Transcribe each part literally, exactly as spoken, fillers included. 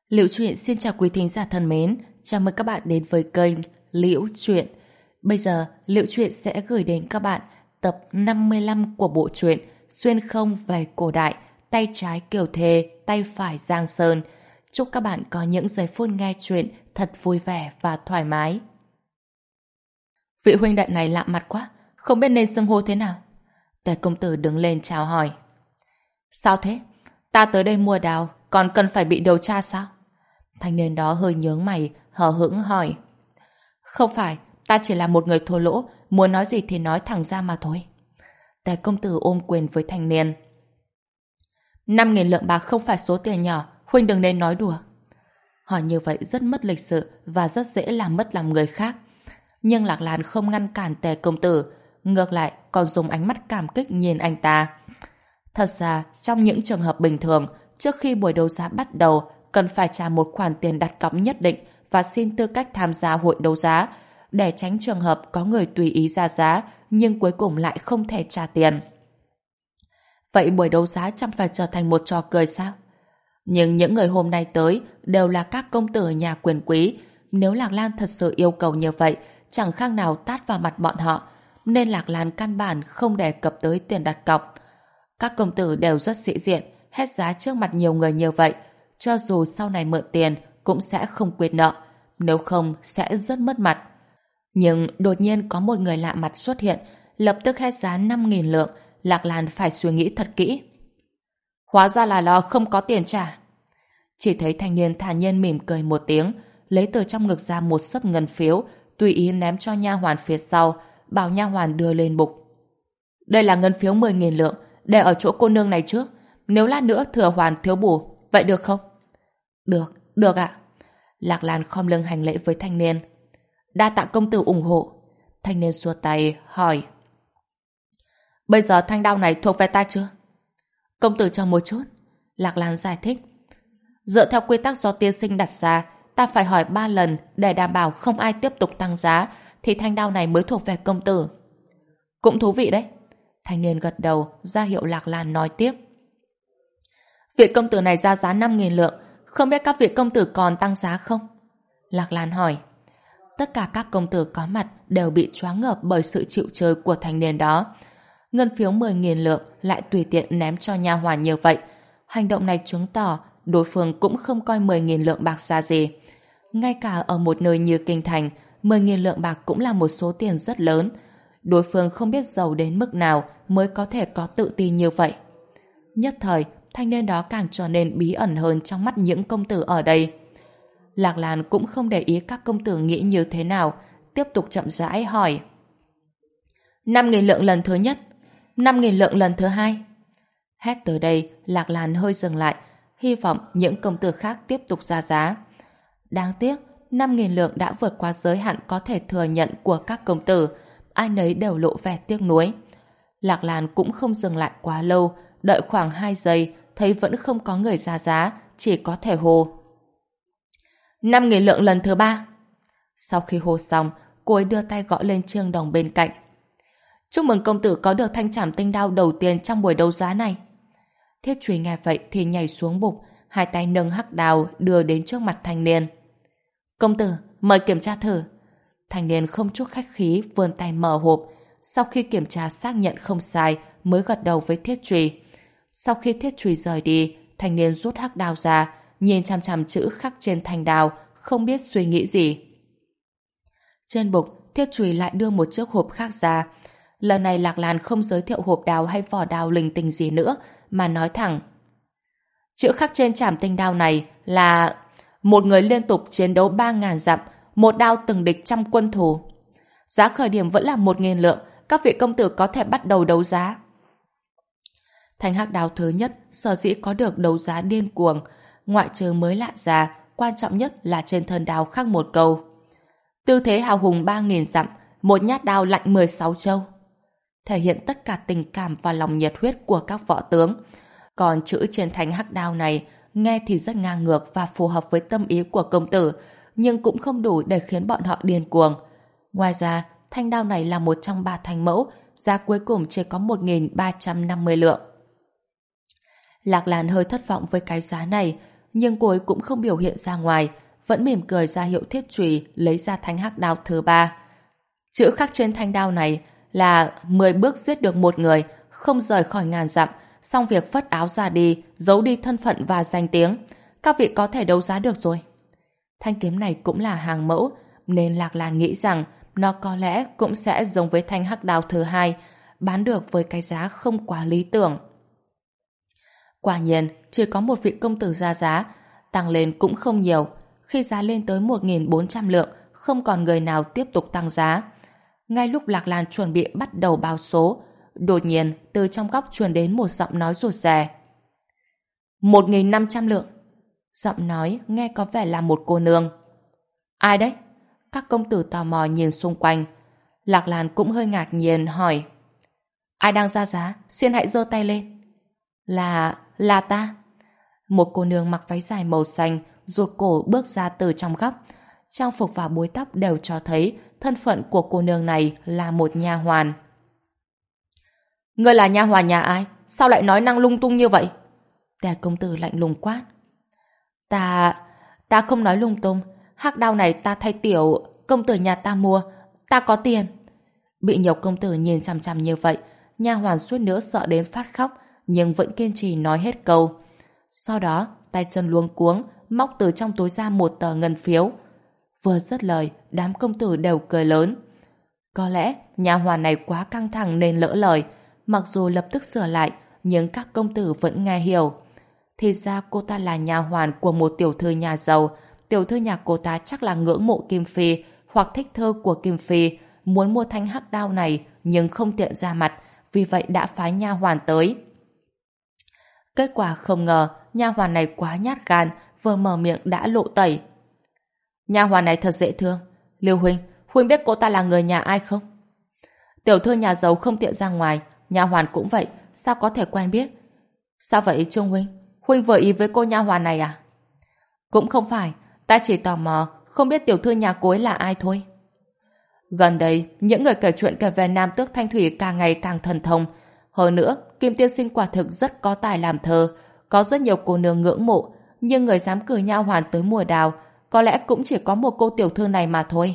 Liễu Chuyện xin chào quý thính giả thân mến, chào mừng các bạn đến với kênh Liễu Chuyện. Bây giờ, Liễu Chuyện sẽ gửi đến các bạn tập năm mươi lăm của bộ truyện Xuyên không về cổ đại, tay trái Kiều Thề, tay phải Giang Sơn. Chúc các bạn có những giây phút nghe chuyện thật vui vẻ và thoải mái. Vị huynh đệ này lạ mặt quá, không biết nên xưng hô thế nào. Tề công tử đứng lên chào hỏi. Sao thế? Ta tới đây mua đào, còn cần phải bị điều tra sao? Thanh niên đó hơi nhướng mày, hờ hững hỏi. Không phải, ta chỉ là một người thua lỗ, muốn nói gì thì nói thẳng ra mà thôi. Tề công tử ôm quyền với thanh niên. Năm nghìn lượng bạc không phải số tiền nhỏ, huynh đừng nên nói đùa. Hỏi như vậy rất mất lịch sự và rất dễ làm mất lòng người khác. Nhưng Lạc Lan không ngăn cản Tề công tử, ngược lại còn dùng ánh mắt cảm kích nhìn anh ta. Thật ra, trong những trường hợp bình thường, trước khi buổi đấu giá bắt đầu, cần phải trả một khoản tiền đặt cọc nhất định và xin tư cách tham gia hội đấu giá, để tránh trường hợp có người tùy ý ra giá nhưng cuối cùng lại không thể trả tiền. Vậy buổi đấu giá chẳng phải trở thành một trò cười sao? Nhưng những người hôm nay tới đều là các công tử nhà quyền quý. Nếu Lạc Lan thật sự yêu cầu như vậy, chẳng khác nào tát vào mặt bọn họ, nên Lạc Lan căn bản không đề cập tới tiền đặt cọc. Các công tử đều rất sĩ diện, hết giá trước mặt nhiều người như vậy, cho dù sau này mượn tiền cũng sẽ không quyệt nợ, nếu không sẽ rất mất mặt. Nhưng đột nhiên có một người lạ mặt xuất hiện, lập tức hết giá năm nghìn lượng, Lạc Lan phải suy nghĩ thật kỹ. Hóa ra là lo không có tiền trả. Chỉ thấy thanh niên thản nhiên mỉm cười một tiếng, lấy từ trong ngực ra một xấp ngân phiếu, tùy ý ném cho nha hoàn phía sau, bảo nha hoàn đưa lên bục. Đây là ngân phiếu mười nghìn lượng, để ở chỗ cô nương này trước, nếu lát nữa thừa hoàn thiếu bù, vậy được không? Được, được ạ. Lạc Lan khom lưng hành lễ với thanh niên. Đa tạ công tử ủng hộ. Thanh niên xua tay, hỏi. Bây giờ thanh đao này thuộc về ta chưa? Công tử chờ một chút. Lạc Lan giải thích. Dựa theo quy tắc do tiên sinh đặt ra, ta phải hỏi ba lần để đảm bảo không ai tiếp tục tăng giá, thì thanh đao này mới thuộc về công tử. Cũng thú vị đấy. Thanh niên gật đầu, ra hiệu Lạc Lan nói tiếp. Vị công tử này ra giá năm nghìn lượng, không biết các vị công tử còn tăng giá không? Lạc Lan hỏi. Tất cả các công tử có mặt đều bị choáng ngợp bởi sự chịu chơi của thanh niên đó. Ngân phiếu mười nghìn lượng lại tùy tiện ném cho nha hoàn như vậy. Hành động này chứng tỏ đối phương cũng không coi mười nghìn lượng bạc ra gì. Ngay cả ở một nơi như Kinh Thành, mười nghìn lượng bạc cũng là một số tiền rất lớn. Đối phương không biết giàu đến mức nào mới có thể có tự tin như vậy. Nhất thời, thanh niên đó càng trở nên bí ẩn hơn trong mắt những công tử ở đây. Lạc Lan cũng không để ý các công tử nghĩ như thế nào, tiếp tục chậm rãi hỏi. Năm nghìn lượng lần thứ nhất, năm nghìn lượng lần thứ hai. Hét tới đây, Lạc Lan hơi dừng lại, hy vọng những công tử khác tiếp tục ra giá. Đáng tiếc, năm nghìn lượng đã vượt qua giới hạn có thể thừa nhận của các công tử, ai nấy đều lộ vẻ tiếc nuối. Lạc Lan cũng không dừng lại quá lâu, đợi khoảng hai giây, thấy vẫn không có người ra giá, chỉ có thể hô. Năm nghìn lượng lần thứ ba. Sau khi hô xong, cô ấy đưa tay gõ lên trương đồng bên cạnh. Chúc mừng công tử có được thanh trảm tinh đao đầu tiên trong buổi đấu giá này. Thiết Trùy nghe vậy thì nhảy xuống bục, hai tay nâng hắc đao đưa đến trước mặt thanh niên. Công tử, mời kiểm tra thử. Thanh niên không chút khách khí vươn tay mở hộp, sau khi kiểm tra xác nhận không sai mới gật đầu với Thiết Trùy. Sau khi Thiết Trùy rời đi, thanh niên rút hắc đao ra, nhìn chằm chằm chữ khắc trên thanh đao, không biết suy nghĩ gì. Trên bục, Thiết Trùy lại đưa một chiếc hộp khác ra. Lần này Lạc Lan không giới thiệu hộp đao hay vỏ đao linh tinh gì nữa, mà nói thẳng. Chữ khắc trên trảm tinh đao này là một người liên tục chiến đấu ba ngàn dặm, một đao từng địch trăm quân thù. Giá khởi điểm vẫn là một nghìn lượng, các vị công tử có thể bắt đầu đấu giá. Thanh hắc đao thứ nhất sở dĩ có được đấu giá điên cuồng, ngoại trừ mới lạ ra, quan trọng nhất là trên thân đao khắc một câu. Tư thế hào hùng ba nghìn dặm, một nhát đao lạnh mười sáu châu. Thể hiện tất cả tình cảm và lòng nhiệt huyết của các võ tướng. Còn chữ trên thanh hắc đao này nghe thì rất ngang ngược và phù hợp với tâm ý của công tử, nhưng cũng không đủ để khiến bọn họ điên cuồng. Ngoài ra, thanh đao này là một trong ba thanh mẫu, giá cuối cùng chỉ có một nghìn ba trăm năm mươi lượng. Lạc Lan hơi thất vọng với cái giá này, nhưng cô ấy cũng không biểu hiện ra ngoài, vẫn mỉm cười ra hiệu Thiết Chùy lấy ra thanh hắc đao thứ ba. Chữ khắc trên thanh đao này là mười bước giết được một người, không rời khỏi ngàn dặm, xong việc phất áo ra đi, giấu đi thân phận và danh tiếng. Các vị có thể đấu giá được rồi. Thanh kiếm này cũng là hàng mẫu, nên Lạc Lan nghĩ rằng nó có lẽ cũng sẽ giống với thanh hắc đao thứ hai, bán được với cái giá không quá lý tưởng. Quả nhiên, chỉ có một vị công tử ra giá, tăng lên cũng không nhiều. Khi giá lên tới một nghìn bốn trăm lượng, không còn người nào tiếp tục tăng giá. Ngay lúc Lạc Lan chuẩn bị bắt đầu báo số, đột nhiên từ trong góc truyền đến một giọng nói rụt rè. một nghìn năm trăm lượng. Giọng nói nghe có vẻ là một cô nương. Ai đấy? Các công tử tò mò nhìn xung quanh. Lạc Lan cũng hơi ngạc nhiên hỏi. Ai đang ra giá? Xin hãy giơ tay lên. Là... là ta. Một cô nương mặc váy dài màu xanh, ruột cổ bước ra từ trong góc. Trang phục và búi tóc đều cho thấy thân phận của cô nương này là một nha hoàn. Ngươi là nha hoàn nhà ai? Sao lại nói năng lung tung như vậy? Tề công tử lạnh lùng quát. Ta... ta không nói lung tung. Hắc đao này ta thay tiểu công tử nhà ta mua. Ta có tiền. Bị nhiều công tử nhìn chằm chằm như vậy, nha hoàn suýt nữa sợ đến phát khóc, nhưng vẫn kiên trì nói hết câu. Sau đó, tay chân luống cuống, móc từ trong túi ra một tờ ngân phiếu. Vừa dứt lời, đám công tử đều cười lớn. Có lẽ nha hoàn này quá căng thẳng nên lỡ lời, mặc dù lập tức sửa lại, nhưng các công tử vẫn nghe hiểu. Thì ra cô ta là nha hoàn của một tiểu thư nhà giàu. Tiểu thư nhà cô ta chắc là ngưỡng mộ Kim Phi hoặc thích thơ của Kim Phi, muốn mua thanh hắc đao này nhưng không tiện ra mặt, vì vậy đã phái nha hoàn tới. Kết quả không ngờ nha hoàn này quá nhát gan, vừa mở miệng đã lộ tẩy. Nha hoàn này thật dễ thương. Lưu huynh, huynh biết cô ta là người nhà ai không? Tiểu thư nhà giàu không tiện ra ngoài, nha hoàn cũng vậy, sao có thể quen biết? Sao vậy Trung huynh? Huynh vừa ý với cô nha hoàn này à? Cũng không phải, ta chỉ tò mò, không biết tiểu thư nhà cô ấy là ai thôi. Gần đây, những người kể chuyện kể về Nam Tước Thanh Thủy càng ngày càng thần thông. Hơn nữa, Kim Tiên Sinh quả thực rất có tài làm thơ, có rất nhiều cô nương ngưỡng mộ, nhưng người dám cử nha hoàn tới mùa đào, có lẽ cũng chỉ có một cô tiểu thư này mà thôi.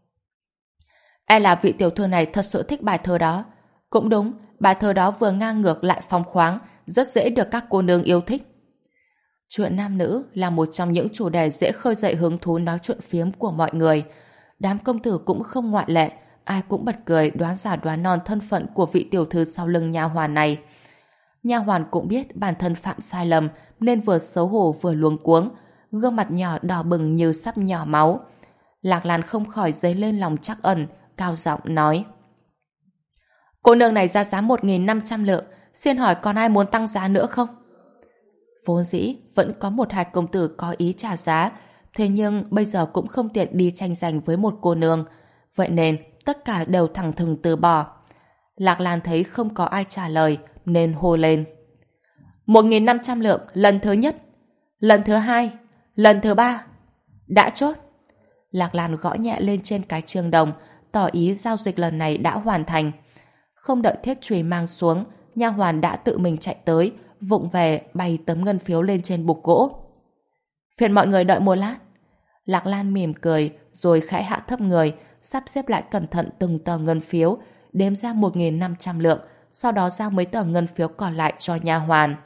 E là vị tiểu thư này thật sự thích bài thơ đó. Cũng đúng, bài thơ đó vừa ngang ngược lại phóng khoáng, rất dễ được các cô nương yêu thích. Chuyện nam nữ là một trong những chủ đề dễ khơi dậy hứng thú nói chuyện phiếm của mọi người. Đám công tử cũng không ngoại lệ, ai cũng bật cười đoán giả đoán non thân phận của vị tiểu thư sau lưng nha hoàn này. Nha hoàn cũng biết bản thân phạm sai lầm nên vừa xấu hổ vừa luống cuống, gương mặt nhỏ đỏ bừng như sắp nhỏ máu. Lạc Lan không khỏi dấy lên lòng trắc ẩn, cao giọng nói: Cô nương này ra giá một nghìn năm trăm lượng, xin hỏi còn ai muốn tăng giá nữa không? Vốn dĩ vẫn có một hai công tử có ý trả giá, thế nhưng bây giờ cũng không tiện đi tranh giành với một cô nương, vậy nên tất cả đều thẳng thừng từ bỏ. Lạc Lan thấy không có ai trả lời nên hô lên: một nghìn năm trăm lượng lần thứ nhất, lần thứ hai, lần thứ ba. Đã chốt. Lạc Lan gõ nhẹ lên trên cái chương đồng, tỏ ý giao dịch lần này đã hoàn thành. Không đợi Thiết Chùy mang xuống, nha hoàn đã tự mình chạy tới, vụng về bày tấm ngân phiếu lên trên bục gỗ. Phiền mọi người đợi một lát. Lạc Lan mỉm cười, rồi khẽ hạ thấp người, sắp xếp lại cẩn thận từng tờ ngân phiếu, đếm ra một nghìn năm trăm lượng, sau đó giao mấy tờ ngân phiếu còn lại cho nha hoàn.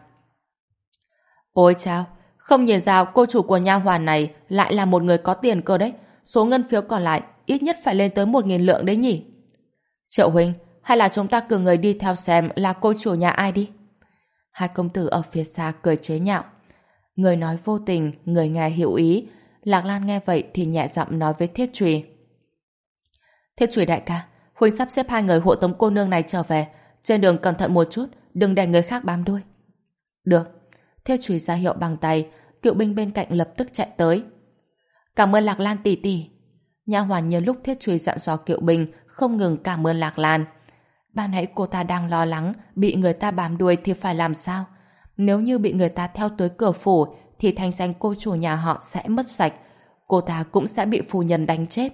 Ôi chao, không nhìn ra cô chủ của nha hoàn này lại là một người có tiền cơ đấy. Số ngân phiếu còn lại ít nhất phải lên tới một nghìn lượng đấy nhỉ. Triệu huynh, hay là chúng ta cử người đi theo xem là cô chủ nhà ai đi. Hai công tử ở phía xa cười chế nhạo. Người nói vô tình, người nghe hiểu ý. Lạc Lan nghe vậy thì nhẹ giọng nói với Thiết Chùy. Thiết Chùy đại ca, huynh sắp xếp hai người hộ tống cô nương này trở về. Trên đường cẩn thận một chút, đừng để người khác bám đuôi. Được. Thiết Chùy ra hiệu bằng tay, cựu binh bên cạnh lập tức chạy tới. Cảm ơn Lạc Lan tỷ tỷ. Nha hoàn nhớ lúc Thiết Chùy dặn dò cựu binh không ngừng cảm ơn Lạc Lan. Ban nãy cô ta đang lo lắng bị người ta bám đuôi thì phải làm sao? Nếu như bị người ta theo tới cửa phủ thì thanh danh cô chủ nhà họ sẽ mất sạch. Cô ta cũng sẽ bị phu nhân đánh chết.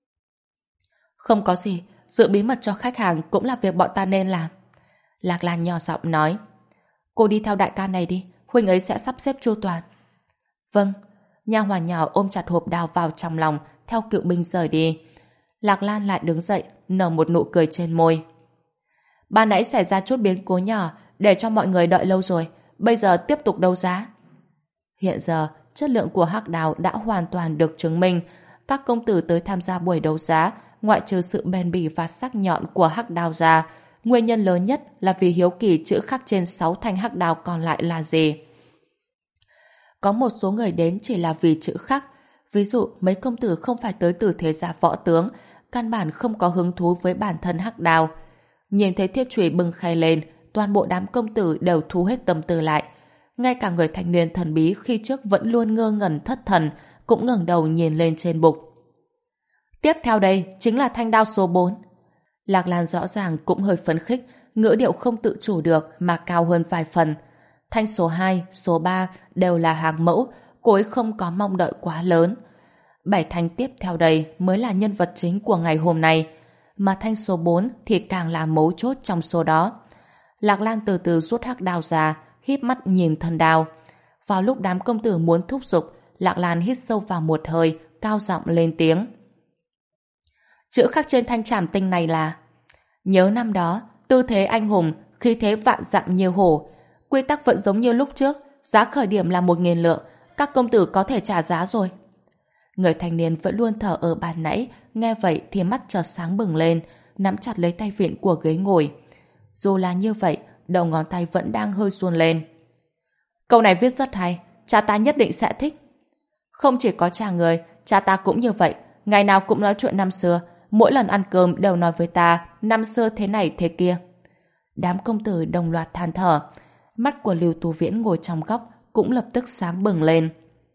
Không có gì, giữ bí mật cho khách hàng cũng là việc bọn ta nên làm. Lạc Lan nhỏ giọng nói. Cô đi theo đại ca này đi, huynh ấy sẽ sắp xếp chu toàn. Vâng. Nha hoàn nhỏ ôm chặt hộp đào vào trong lòng, theo cựu binh rời đi. Lạc Lan lại đứng dậy, nở một nụ cười trên môi. Ban nãy xảy ra chút biến cố nhỏ, để cho mọi người đợi lâu rồi. Bây giờ tiếp tục đấu giá. Hiện giờ, chất lượng của hắc đào đã hoàn toàn được chứng minh. Các công tử tới tham gia buổi đấu giá, ngoại trừ sự bền bỉ và sắc nhọn của hắc đào ra, nguyên nhân lớn nhất là vì hiếu kỳ chữ khắc trên sáu thanh hắc đào còn lại là gì. Có một số người đến chỉ là vì chữ khắc. Ví dụ, mấy công tử không phải tới từ thế gia võ tướng, căn bản không có hứng thú với bản thân hắc đào. Nhìn thấy thiết chùy bưng khay lên, toàn bộ đám công tử đều thu hết tâm tư lại. Ngay cả người thanh niên thần bí khi trước vẫn luôn ngơ ngẩn thất thần, cũng ngẩng đầu nhìn lên trên bục. Tiếp theo đây chính là thanh đao số bốn. Lạc Lan rõ ràng cũng hơi phấn khích, ngữ điệu không tự chủ được mà cao hơn vài phần. Thanh số hai, số ba đều là hàng mẫu, cô ấy không có mong đợi quá lớn. Bảy thanh tiếp theo đây mới là nhân vật chính của ngày hôm nay, mà thanh số bốn thì càng là mấu chốt trong số đó. Lạc Lan từ từ rút hắc đao ra, híp mắt nhìn thân đao. Vào lúc đám công tử muốn thúc giục, Lạc Lan hít sâu vào một hơi, cao giọng lên tiếng. Chữ khắc trên thanh trảm tinh này là: nhớ năm đó, tư thế anh hùng, khí thế vạn dặm như hổ. Quy tắc vẫn giống như lúc trước, giá khởi điểm là một nghìn lượng, các công tử có thể trả giá rồi. Người thanh niên vẫn luôn thở ở bàn nãy, nghe vậy thì mắt chợt sáng bừng lên, nắm chặt lấy tay vịn của ghế ngồi. Dù là như vậy, đầu ngón tay vẫn đang hơi run lên. Câu này viết rất hay, cha ta nhất định sẽ thích. Không chỉ có cha người, cha ta cũng như vậy, ngày nào cũng nói chuyện năm xưa, mỗi lần ăn cơm đều nói với ta năm xưa thế này thế kia. Đám công tử đồng loạt than thở. Mắt của Lưu Tú Viễn ngồi trong góc cũng lập tức sáng bừng lên.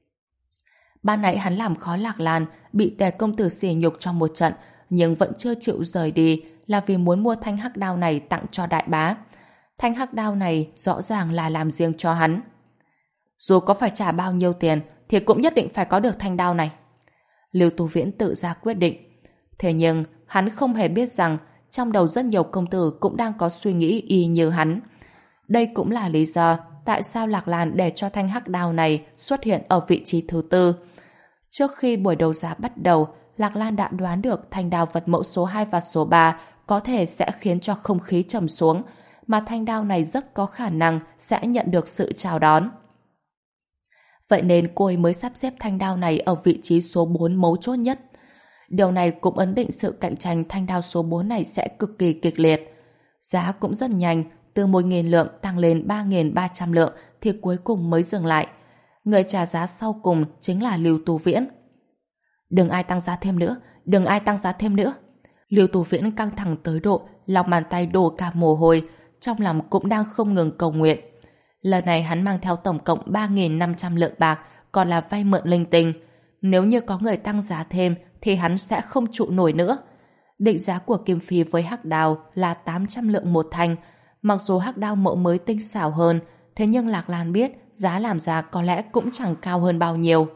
Ban nãy hắn làm khó Lạc Lan, bị Tề công tử sỉ nhục trong một trận, nhưng vẫn chưa chịu rời đi, là vì muốn mua thanh hắc đao này tặng cho đại bá. Thanh hắc đao này rõ ràng là làm riêng cho hắn. Dù có phải trả bao nhiêu tiền thì cũng nhất định phải có được thanh đao này. Lưu Tú Viễn tự ra quyết định. Thế nhưng hắn không hề biết rằng trong đầu rất nhiều công tử cũng đang có suy nghĩ y như hắn. Đây cũng là lý do tại sao Lạc Lan để cho thanh hắc đao này xuất hiện ở vị trí thứ tư. Trước khi buổi đấu giá bắt đầu, Lạc Lan đã đoán được thanh đao vật mẫu số hai và số ba có thể sẽ khiến cho không khí trầm xuống, mà thanh đao này rất có khả năng sẽ nhận được sự chào đón. Vậy nên cô ấy mới sắp xếp thanh đao này ở vị trí số bốn mấu chốt nhất. Điều này cũng ấn định sự cạnh tranh thanh đao số bốn này sẽ cực kỳ kịch liệt. Giá cũng rất nhanh, từ một nghìn lượng tăng lên ba nghìn ba trăm lượng thì cuối cùng mới dừng lại. Người trả giá sau cùng chính là Lưu Tú Viễn. Đừng ai tăng giá thêm nữa, đừng ai tăng giá thêm nữa. Lưu Tú Viễn căng thẳng tới độ lòng bàn tay đổ cả mồ hôi, trong lòng cũng đang không ngừng cầu nguyện. Lần này hắn mang theo tổng cộng ba nghìn năm trăm lượng bạc, còn là vay mượn linh tinh. Nếu như có người tăng giá thêm thì hắn sẽ không trụ nổi nữa. Định giá của Kim Phi với hắc đao là tám trăm lượng một thanh. Mặc dù hắc đao mẫu mới tinh xảo hơn, thế nhưng Lạc Lan biết giá làm ra có lẽ cũng chẳng cao hơn bao nhiêu.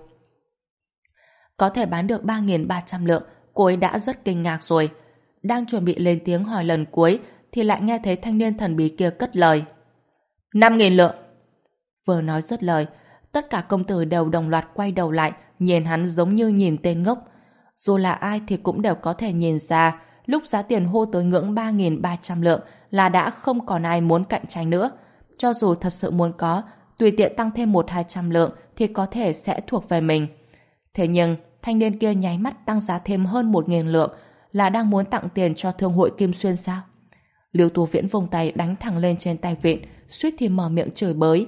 Có thể bán được ba nghìn ba trăm lượng, cô ấy đã rất kinh ngạc rồi. Đang chuẩn bị lên tiếng hỏi lần cuối thì lại nghe thấy thanh niên thần bí kia cất lời. năm nghìn lượng. Vừa nói dứt lời, tất cả công tử đều đồng loạt quay đầu lại, nhìn hắn giống như nhìn tên ngốc. Dù là ai thì cũng đều có thể nhìn ra, lúc giá tiền hô tới ngưỡng ba nghìn ba trăm lượng là đã không còn ai muốn cạnh tranh nữa. Cho dù thật sự muốn có, tùy tiện tăng thêm một hai trăm lượng thì có thể sẽ thuộc về mình. Thế nhưng, thanh niên kia nháy mắt tăng giá thêm hơn một nghìn lượng, là đang muốn tặng tiền cho thương hội Kim Xuyên sao? Lưu Tú Viễn vung tay đánh thẳng lên trên tay vịn, suýt thì mở miệng chửi bới.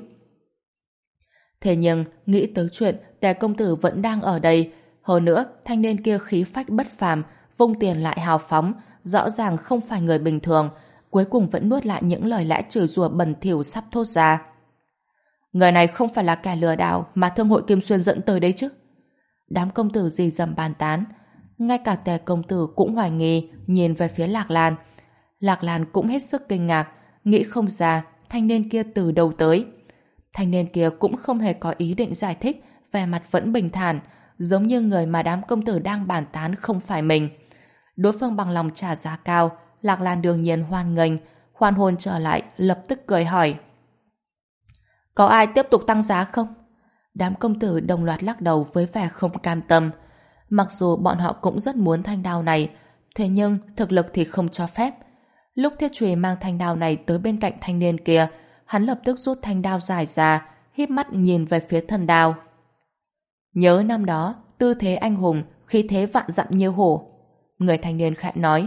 Thế nhưng, nghĩ tới chuyện Tề công tử vẫn đang ở đây. Hơn nữa, thanh niên kia khí phách bất phàm, vung tiền lại hào phóng, rõ ràng không phải người bình thường, cuối cùng vẫn nuốt lại những lời lẽ chửi rủa bẩn thỉu sắp thốt ra. Người này không phải là kẻ lừa đảo mà thương hội Kim Xuyên dẫn tới đấy chứ? Đám công tử rì rầm bàn tán. Ngay cả Tề công tử cũng hoài nghi, nhìn về phía Lạc Lan. Lạc Lan cũng hết sức kinh ngạc, nghĩ không ra thanh niên kia từ đâu tới. Thanh niên kia cũng không hề có ý định giải thích, vẻ mặt vẫn bình thản, giống như người mà đám công tử đang bàn tán không phải mình. Đối phương bằng lòng trả giá cao, Lạc Lan đương nhiên hoan nghênh, hoàn hồn trở lại, lập tức cười hỏi. Có ai tiếp tục tăng giá không? Đám công tử đồng loạt lắc đầu với vẻ không cam tâm. Mặc dù bọn họ cũng rất muốn thanh đao này, thế nhưng thực lực thì không cho phép. Lúc Thiết Trùy mang thanh đao này tới bên cạnh thanh niên kia, hắn lập tức rút thanh đao dài ra, híp mắt nhìn về phía thần đao. Nhớ năm đó, tư thế anh hùng, khí thế vạn dặm như hổ. Người thanh niên khẽ nói.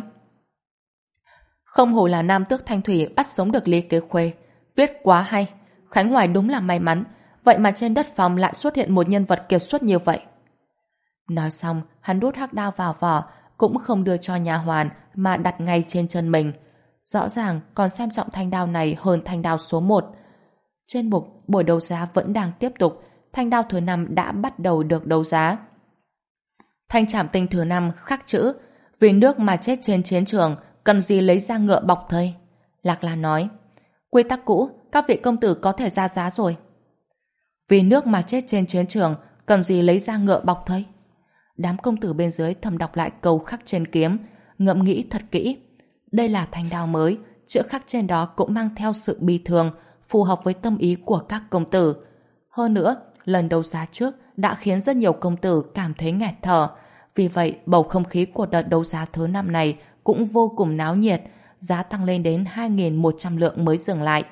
Không hổ là nam tước Thanh Thủy bắt sống được Lý Kế Khuê. Viết quá hay. Khánh Hoài đúng là may mắn. Vậy mà trên đất phòng lại xuất hiện một nhân vật kiệt xuất như vậy. Nói xong, hắn đút hắc đao vào vỏ, cũng không đưa cho nha hoàn mà đặt ngay trên chân mình. Rõ ràng còn xem trọng thanh đao này hơn thanh đao số một. Trên mục, buổi đấu giá vẫn đang tiếp tục. Thanh đao thứ năm đã bắt đầu được đấu giá. Thanh trảm tinh thứ năm khắc chữ: vì nước mà chết trên chiến trường, cần gì lấy ra ngựa bọc thây. Lạc Lan nói: quy tắc cũ, các vị công tử có thể ra giá rồi. Vì nước mà chết trên chiến trường, cần gì lấy ra ngựa bọc thây. Đám công tử bên dưới thầm đọc lại câu khắc trên kiếm, ngẫm nghĩ thật kỹ. Đây là thanh đao mới, chữ khắc trên đó cũng mang theo sự bi thương, phù hợp với tâm ý của các công tử. Hơn nữa, lần đấu giá trước đã khiến rất nhiều công tử cảm thấy nghẹt thở. Vì vậy, bầu không khí của đợt đấu giá thứ năm này cũng vô cùng náo nhiệt, giá tăng lên đến hai nghìn một trăm lượng mới dừng lại.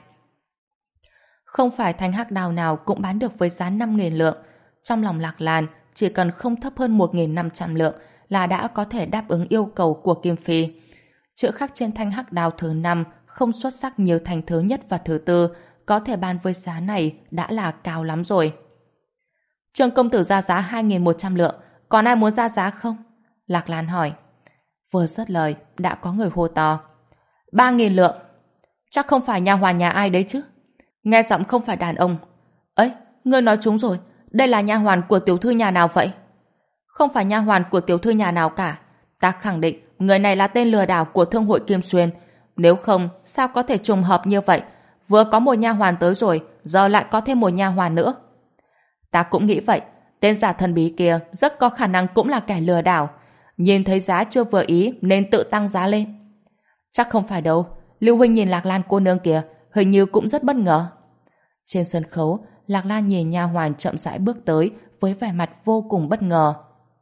Không phải thanh hắc đao nào cũng bán được với giá năm nghìn lượng. Trong lòng Lạc Lan, chỉ cần không thấp hơn một nghìn năm trăm lượng là đã có thể đáp ứng yêu cầu của Kim Phi. Chữ khắc trên thanh hắc đao thứ năm không xuất sắc như thanh thứ nhất và thứ tư, có thể bán với giá này đã là cao lắm rồi. Trương công tử ra giá hai nghìn một trăm lượng, còn ai muốn ra giá không? Lạc Lan hỏi. Vừa dứt lời, đã có người hô to. ba nghìn lượng. Chắc không phải nha hoàn nhà ai đấy chứ? Nghe giọng không phải đàn ông. Ấy, ngươi nói trúng rồi, đây là nha hoàn của tiểu thư nhà nào vậy? Không phải nha hoàn của tiểu thư nhà nào cả. Ta khẳng định người này là tên lừa đảo của thương hội Kim Xuyên. Nếu không, sao có thể trùng hợp như vậy? Vừa có một nha hoàn tới rồi, giờ lại có thêm một nha hoàn nữa. Ta cũng nghĩ vậy, tên giả thần bí kia rất có khả năng cũng là kẻ lừa đảo. Nhìn thấy giá chưa vừa ý nên tự tăng giá lên. Chắc không phải đâu, Lưu huynh nhìn Lạc Lan cô nương kìa, hình như cũng rất bất ngờ. Trên sân khấu, Lạc Lan nhìn nha hoàn chậm rãi bước tới với vẻ mặt vô cùng bất ngờ.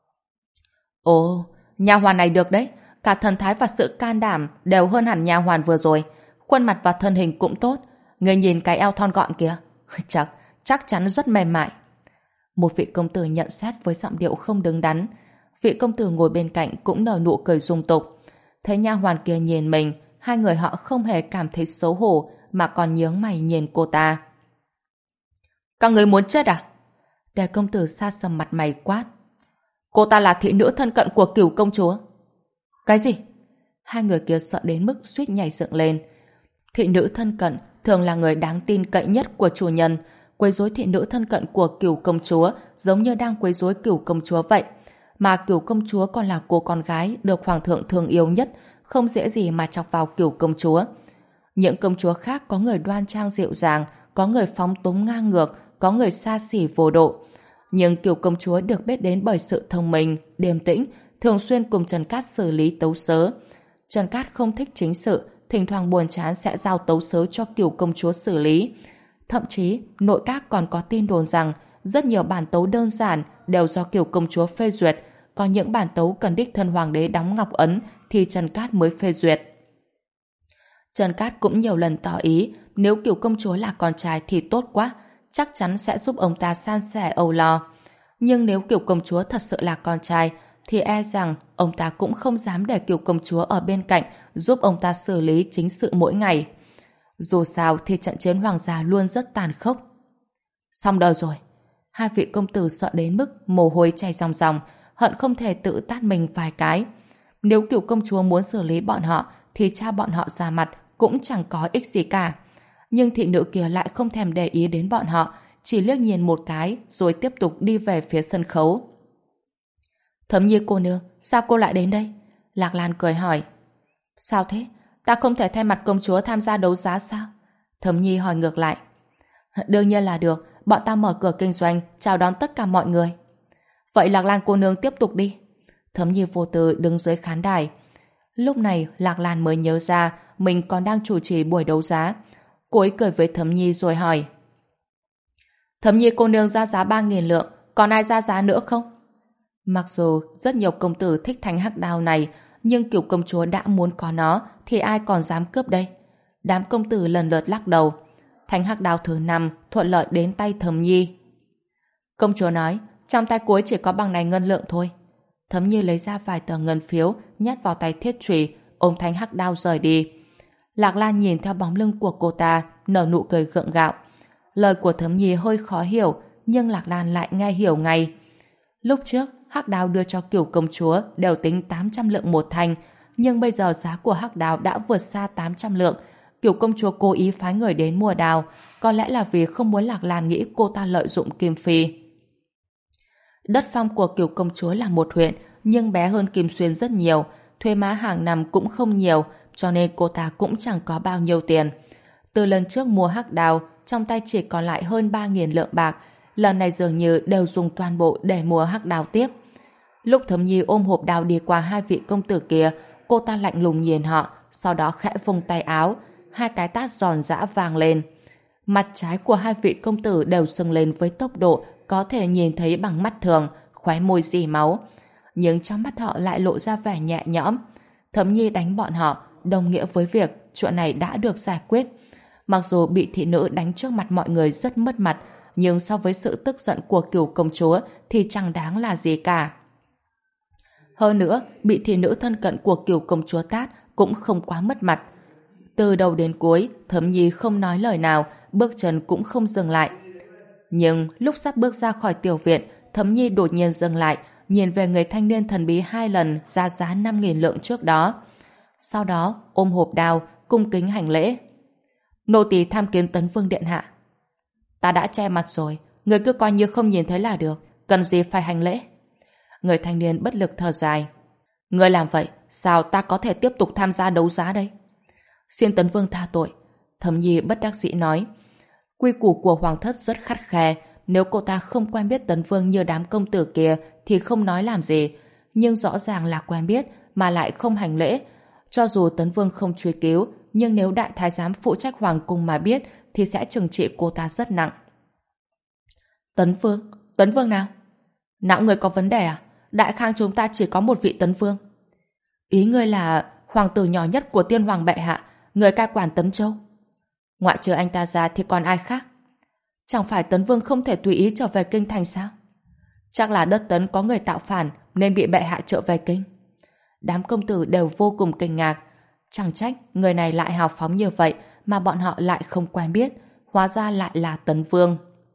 Ồ, nha hoàn này được đấy, cả thần thái và sự can đảm đều hơn hẳn nha hoàn vừa rồi. Khuôn mặt và thân hình cũng tốt, người nhìn cái eo thon gọn kìa, chắc chắc chắn rất mềm mại. Một vị công tử nhận xét với giọng điệu không đứng đắn. Vị công tử ngồi bên cạnh cũng nở nụ cười dung tục. Thấy nha hoàn kia nhìn mình, hai người họ không hề cảm thấy xấu hổ mà còn nhướng mày nhìn cô ta. Các người muốn chết à? Tề công tử sa sầm mặt mày quát. Cô ta là thị nữ thân cận của Cửu công chúa. Cái gì? Hai người kia sợ đến mức suýt nhảy dựng lên. Thị nữ thân cận thường là người đáng tin cậy nhất của chủ nhân. Quấy rối thị nữ thân cận của Cửu công chúa giống như đang quấy rối Cửu công chúa vậy. Mà Cửu công chúa còn là cô con gái được hoàng thượng thương yêu nhất, không dễ gì mà chọc vào Cửu công chúa. Những công chúa khác có người đoan trang dịu dàng, có người phóng túng ngang ngược, có người xa xỉ vô độ. Nhưng Cửu công chúa được biết đến bởi sự thông minh, điềm tĩnh, thường xuyên cùng Trần Cát xử lý tấu sớ. Trần Cát không thích chính sự, thỉnh thoảng buồn chán sẽ giao tấu sớ cho Cửu công chúa xử lý. Thậm chí, nội các còn có tin đồn rằng rất nhiều bản tấu đơn giản đều do Cửu công chúa phê duyệt, có những bản tấu cần đích thân hoàng đế đóng ngọc ấn thì Trần Cát mới phê duyệt. Trần Cát cũng nhiều lần tỏ ý nếu Cửu công chúa là con trai thì tốt quá, chắc chắn sẽ giúp ông ta san sẻ âu lo. Nhưng nếu Cửu công chúa thật sự là con trai thì e rằng ông ta cũng không dám để Cửu công chúa ở bên cạnh giúp ông ta xử lý chính sự mỗi ngày. Dù sao thì trận chiến hoàng gia luôn rất tàn khốc. Xong đời rồi. Hai vị công tử sợ đến mức mồ hôi chảy ròng ròng, hận không thể tự tát mình vài cái. Nếu Cửu công chúa muốn xử lý bọn họ thì cha bọn họ ra mặt cũng chẳng có ích gì cả. Nhưng thị nữ kia lại không thèm để ý đến bọn họ, chỉ liếc nhìn một cái rồi tiếp tục đi về phía sân khấu. Thấm Nhi cô nương, sao cô lại đến đây? Lạc Lan cười hỏi. Sao thế? Ta không thể thay mặt công chúa tham gia đấu giá sao? Thấm Nhi hỏi ngược lại. Đương nhiên là được, bọn ta mở cửa kinh doanh, chào đón tất cả mọi người. Vậy Lạc Lan cô nương tiếp tục đi. Thấm Nhi vô tư đứng dưới khán đài. Lúc này Lạc Lan mới nhớ ra mình còn đang chủ trì buổi đấu giá. Cô ấy cười với Thấm Nhi rồi hỏi. Thẩm Nhi cô nương ra giá ba nghìn lượng, còn ai ra giá nữa không? Mặc dù rất nhiều công tử thích thanh hắc đao này, nhưng Cửu công chúa đã muốn có nó thì ai còn dám cướp đây? Đám công tử lần lượt lắc đầu. Thanh hắc đao thứ năm thuận lợi đến tay Thẩm Nhi. Công chúa nói, trong tay cuối chỉ có bằng này ngân lượng thôi. Thẩm Nhi lấy ra vài tờ ngân phiếu, nhét vào tay Thiết Trùy, ôm thanh hắc đao rời đi. Lạc Lan nhìn theo bóng lưng của cô ta, nở nụ cười gượng gạo. Lời của Thẩm Nhi hơi khó hiểu, nhưng Lạc Lan lại nghe hiểu ngay. Lúc trước, hắc đao đưa cho Cửu công chúa đều tính tám trăm lượng một thanh, nhưng bây giờ giá của hắc đao đã vượt xa tám trăm lượng. Cửu công chúa cố ý phái người đến mua đao, có lẽ là vì không muốn Lạc Lan nghĩ cô ta lợi dụng Kim Phi. Đất phong của Cửu công chúa là một huyện, nhưng bé hơn Kim Xuyên rất nhiều, thuế má hàng năm cũng không nhiều, cho nên cô ta cũng chẳng có bao nhiêu tiền. Từ lần trước mua hắc đao, trong tay chỉ còn lại hơn ba nghìn lượng bạc, lần này dường như đều dùng toàn bộ để mua hắc đao tiếp. Lúc Thẩm Nhi ôm hộp đao đi qua hai vị công tử kia, cô ta lạnh lùng nhìn họ, sau đó khẽ vung tay áo, hai cái tát giòn giã vang lên. Mặt trái của hai vị công tử đều sưng lên với tốc độ có thể nhìn thấy bằng mắt thường, khóe môi rỉ máu. Nhưng trong mắt họ lại lộ ra vẻ nhẹ nhõm. Thẩm Nhi đánh bọn họ, đồng nghĩa với việc chuyện này đã được giải quyết. Mặc dù bị thị nữ đánh trước mặt mọi người rất mất mặt, nhưng so với sự tức giận của Cửu công chúa thì chẳng đáng là gì cả. Hơn nữa, bị thị nữ thân cận của Cửu công chúa tát cũng không quá mất mặt. Từ đầu đến cuối, Thẩm Nhi không nói lời nào, bước chân cũng không dừng lại. Nhưng lúc sắp bước ra khỏi tiểu viện, Thẩm Nhi đột nhiên dừng lại, nhìn về người thanh niên thần bí hai lần ra giá năm nghìn lượng trước đó. Sau đó, ôm hộp đao, cung kính hành lễ. Nô tỳ tham kiến Tấn Vương điện hạ. Ta đã che mặt rồi, người cứ coi như không nhìn thấy là được, cần gì phải hành lễ. Người thanh niên bất lực thở dài. Người làm vậy, sao ta có thể tiếp tục tham gia đấu giá đây? Xin Tấn Vương tha tội. Thẩm Nhi bất đắc dĩ nói. Quy củ của hoàng thất rất khắt khe, nếu cô ta không quen biết Tấn Vương như đám công tử kia thì không nói làm gì, nhưng rõ ràng là quen biết mà lại không hành lễ. Cho dù Tấn Vương không truy cứu, nhưng nếu đại thái giám phụ trách hoàng cung mà biết thì sẽ trừng trị cô ta rất nặng. Tấn Vương? Tấn Vương nào? Não người có vấn đề à? Đại Khang chúng ta chỉ có một vị Tấn Vương. Ý ngươi là hoàng tử nhỏ nhất của tiên hoàng bệ hạ, người cai quản Tấn Châu. Ngoại trừ anh ta ra thì còn ai khác? Chẳng phải Tấn Vương không thể tùy ý trở về kinh thành sao? Chắc là đất Tấn có người tạo phản nên bị bệ hạ trở về kinh. Đám công tử đều vô cùng kinh ngạc. Chẳng trách người này lại hào phóng như vậy mà bọn họ lại không quen biết, hóa ra lại là Tấn Vương.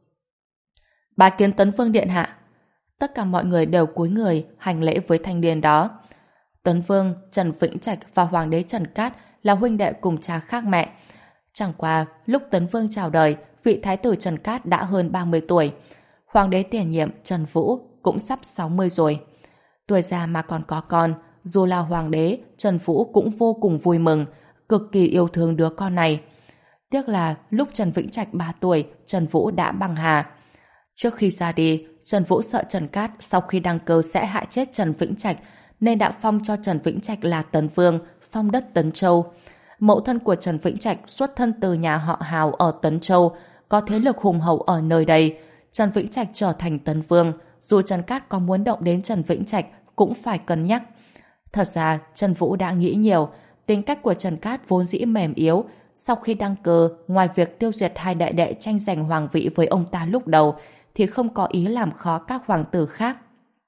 Bái kiến Tấn Vương điện hạ. Tất cả mọi người đều cúi người hành lễ với thanh niên đó. Tấn Vương, Trần Vĩnh Trạch và Hoàng đế Trần Cát là huynh đệ cùng cha khác mẹ. Chẳng qua, lúc Tấn Vương chào đời, vị thái tử Trần Cát đã hơn ba mươi tuổi. Hoàng đế tiền nhiệm Trần Vũ cũng sắp sáu mươi rồi. Tuổi già mà còn có con, dù là hoàng đế, Trần Vũ cũng vô cùng vui mừng, cực kỳ yêu thương đứa con này. Tiếc là lúc Trần Vĩnh Trạch ba tuổi, Trần Vũ đã băng hà. Trước khi ra đi, Trần Vũ sợ Trần Cát sau khi đăng cơ sẽ hại chết Trần Vĩnh Trạch, nên đã phong cho Trần Vĩnh Trạch là Tấn Vương, phong đất Tấn Châu. Mẫu thân của Trần Vĩnh Trạch xuất thân từ nhà họ Hào ở Tấn Châu, có thế lực hùng hậu ở nơi đây. Trần Vĩnh Trạch trở thành Tấn Vương, dù Trần Cát có muốn động đến Trần Vĩnh Trạch cũng phải cân nhắc. Thật ra, Trần Vũ đã nghĩ nhiều, tính cách của Trần Cát vốn dĩ mềm yếu. Sau khi đăng cơ, ngoài việc tiêu diệt hai đại đệ tranh giành hoàng vị với ông ta lúc đầu, thì không có ý làm khó các hoàng tử khác.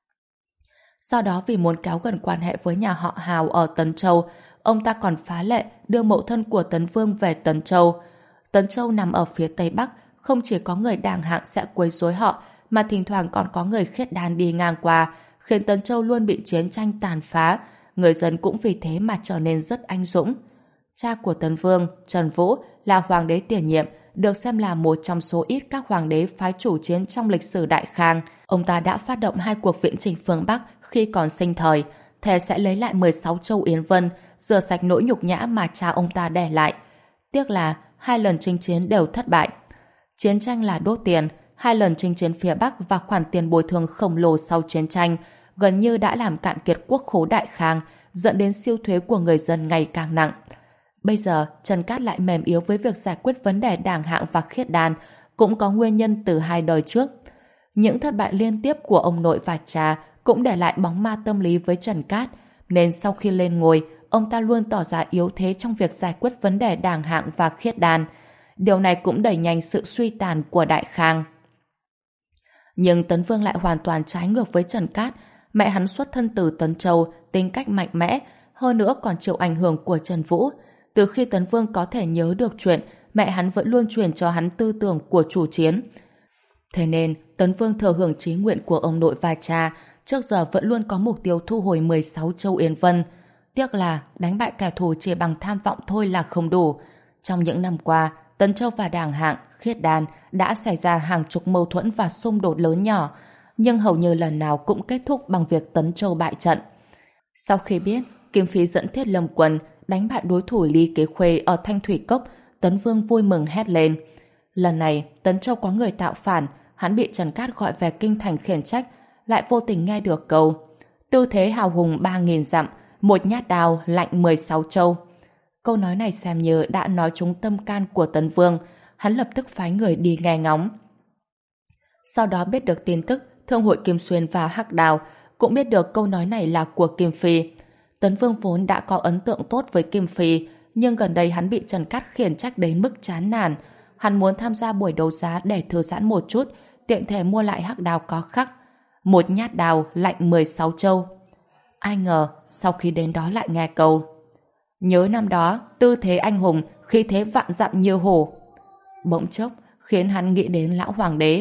Sau đó vì muốn kéo gần quan hệ với nhà họ Hào ở Tấn Châu, ông ta còn phá lệ đưa mẫu thân của Tấn Vương về Tấn Châu. Tấn Châu nằm ở phía Tây Bắc, không chỉ có người đàng hạng sẽ quấy rối họ, mà thỉnh thoảng còn có người khiết đan đi ngang qua, khiến Tấn Châu luôn bị chiến tranh tàn phá. Người dân cũng vì thế mà trở nên rất anh dũng. Cha của Tấn Vương, Trần Vũ, là hoàng đế tiền nhiệm, được xem là một trong số ít các hoàng đế phái chủ chiến trong lịch sử Đại Khang. Ông ta đã phát động hai cuộc viễn chinh phương Bắc khi còn sinh thời, thề sẽ lấy lại mười sáu châu Yến Vân, rửa sạch nỗi nhục nhã mà cha ông ta để lại. Tiếc là hai lần chinh chiến đều thất bại. Chiến tranh là đốt tiền, hai lần chinh chiến phía Bắc và khoản tiền bồi thường khổng lồ sau chiến tranh gần như đã làm cạn kiệt quốc khố Đại Khang, dẫn đến siêu thuế của người dân ngày càng nặng. Bây giờ, Trần Cát lại mềm yếu với việc giải quyết vấn đề đảng hạng và khiết đan, cũng có nguyên nhân từ hai đời trước. Những thất bại liên tiếp của ông nội và cha cũng để lại bóng ma tâm lý với Trần Cát, nên sau khi lên ngôi, ông ta luôn tỏ ra yếu thế trong việc giải quyết vấn đề đàng hạng và khiết đan. Điều này cũng đẩy nhanh sự suy tàn của Đại Khang. Nhưng Tấn Vương lại hoàn toàn trái ngược với Trần Cát. Mẹ hắn xuất thân từ Tấn Châu, tính cách mạnh mẽ, hơn nữa còn chịu ảnh hưởng của Trần Vũ. Từ khi Tấn Vương có thể nhớ được chuyện, mẹ hắn vẫn luôn truyền cho hắn tư tưởng của chủ chiến. Thế nên, Tấn Vương thừa hưởng chí nguyện của ông nội và cha, trước giờ vẫn luôn có mục tiêu thu hồi mười sáu châu Yến Vân. Tiếc là đánh bại kẻ thù chỉ bằng tham vọng thôi là không đủ. Trong những năm qua, Tấn Châu và Đàng Hạng, Khiết Đan đã xảy ra hàng chục mâu thuẫn và xung đột lớn nhỏ, nhưng hầu như lần nào cũng kết thúc bằng việc Tấn Châu bại trận. Sau khi biết Kim Phi dẫn Thiết Lâm Quân đánh bại đối thủ Lý Kế Khuê ở Thanh Thủy Cốc, Tấn Vương vui mừng hét lên. Lần này, Tấn Châu có người tạo phản, hắn bị Trần Cát gọi về kinh thành khiển trách, lại vô tình nghe được câu tư thế hào hùng ba nghìn dặm, một nhát đao lạnh mười sáu châu. Câu nói này xem như đã nói trúng tâm can của Tấn Vương, hắn lập tức phái người đi nghe ngóng. Sau đó biết được tin tức Thương hội Kim Xuyên và Hắc Đào, cũng biết được câu nói này là của Kim Phi. Tấn Vương vốn đã có ấn tượng tốt với Kim Phi, nhưng gần đây hắn bị Trần Cát khiển trách đến mức chán nản. Hắn muốn tham gia buổi đấu giá để thư giãn một chút, tiện thể mua lại Hắc Đào có khắc. Một nhát đào lạnh mười sáu châu. Ai ngờ, sau khi đến đó lại nghe câu nhớ năm đó, tư thế anh hùng, khí thế vạn dặm như hổ. Bỗng chốc, khiến hắn nghĩ đến lão hoàng đế.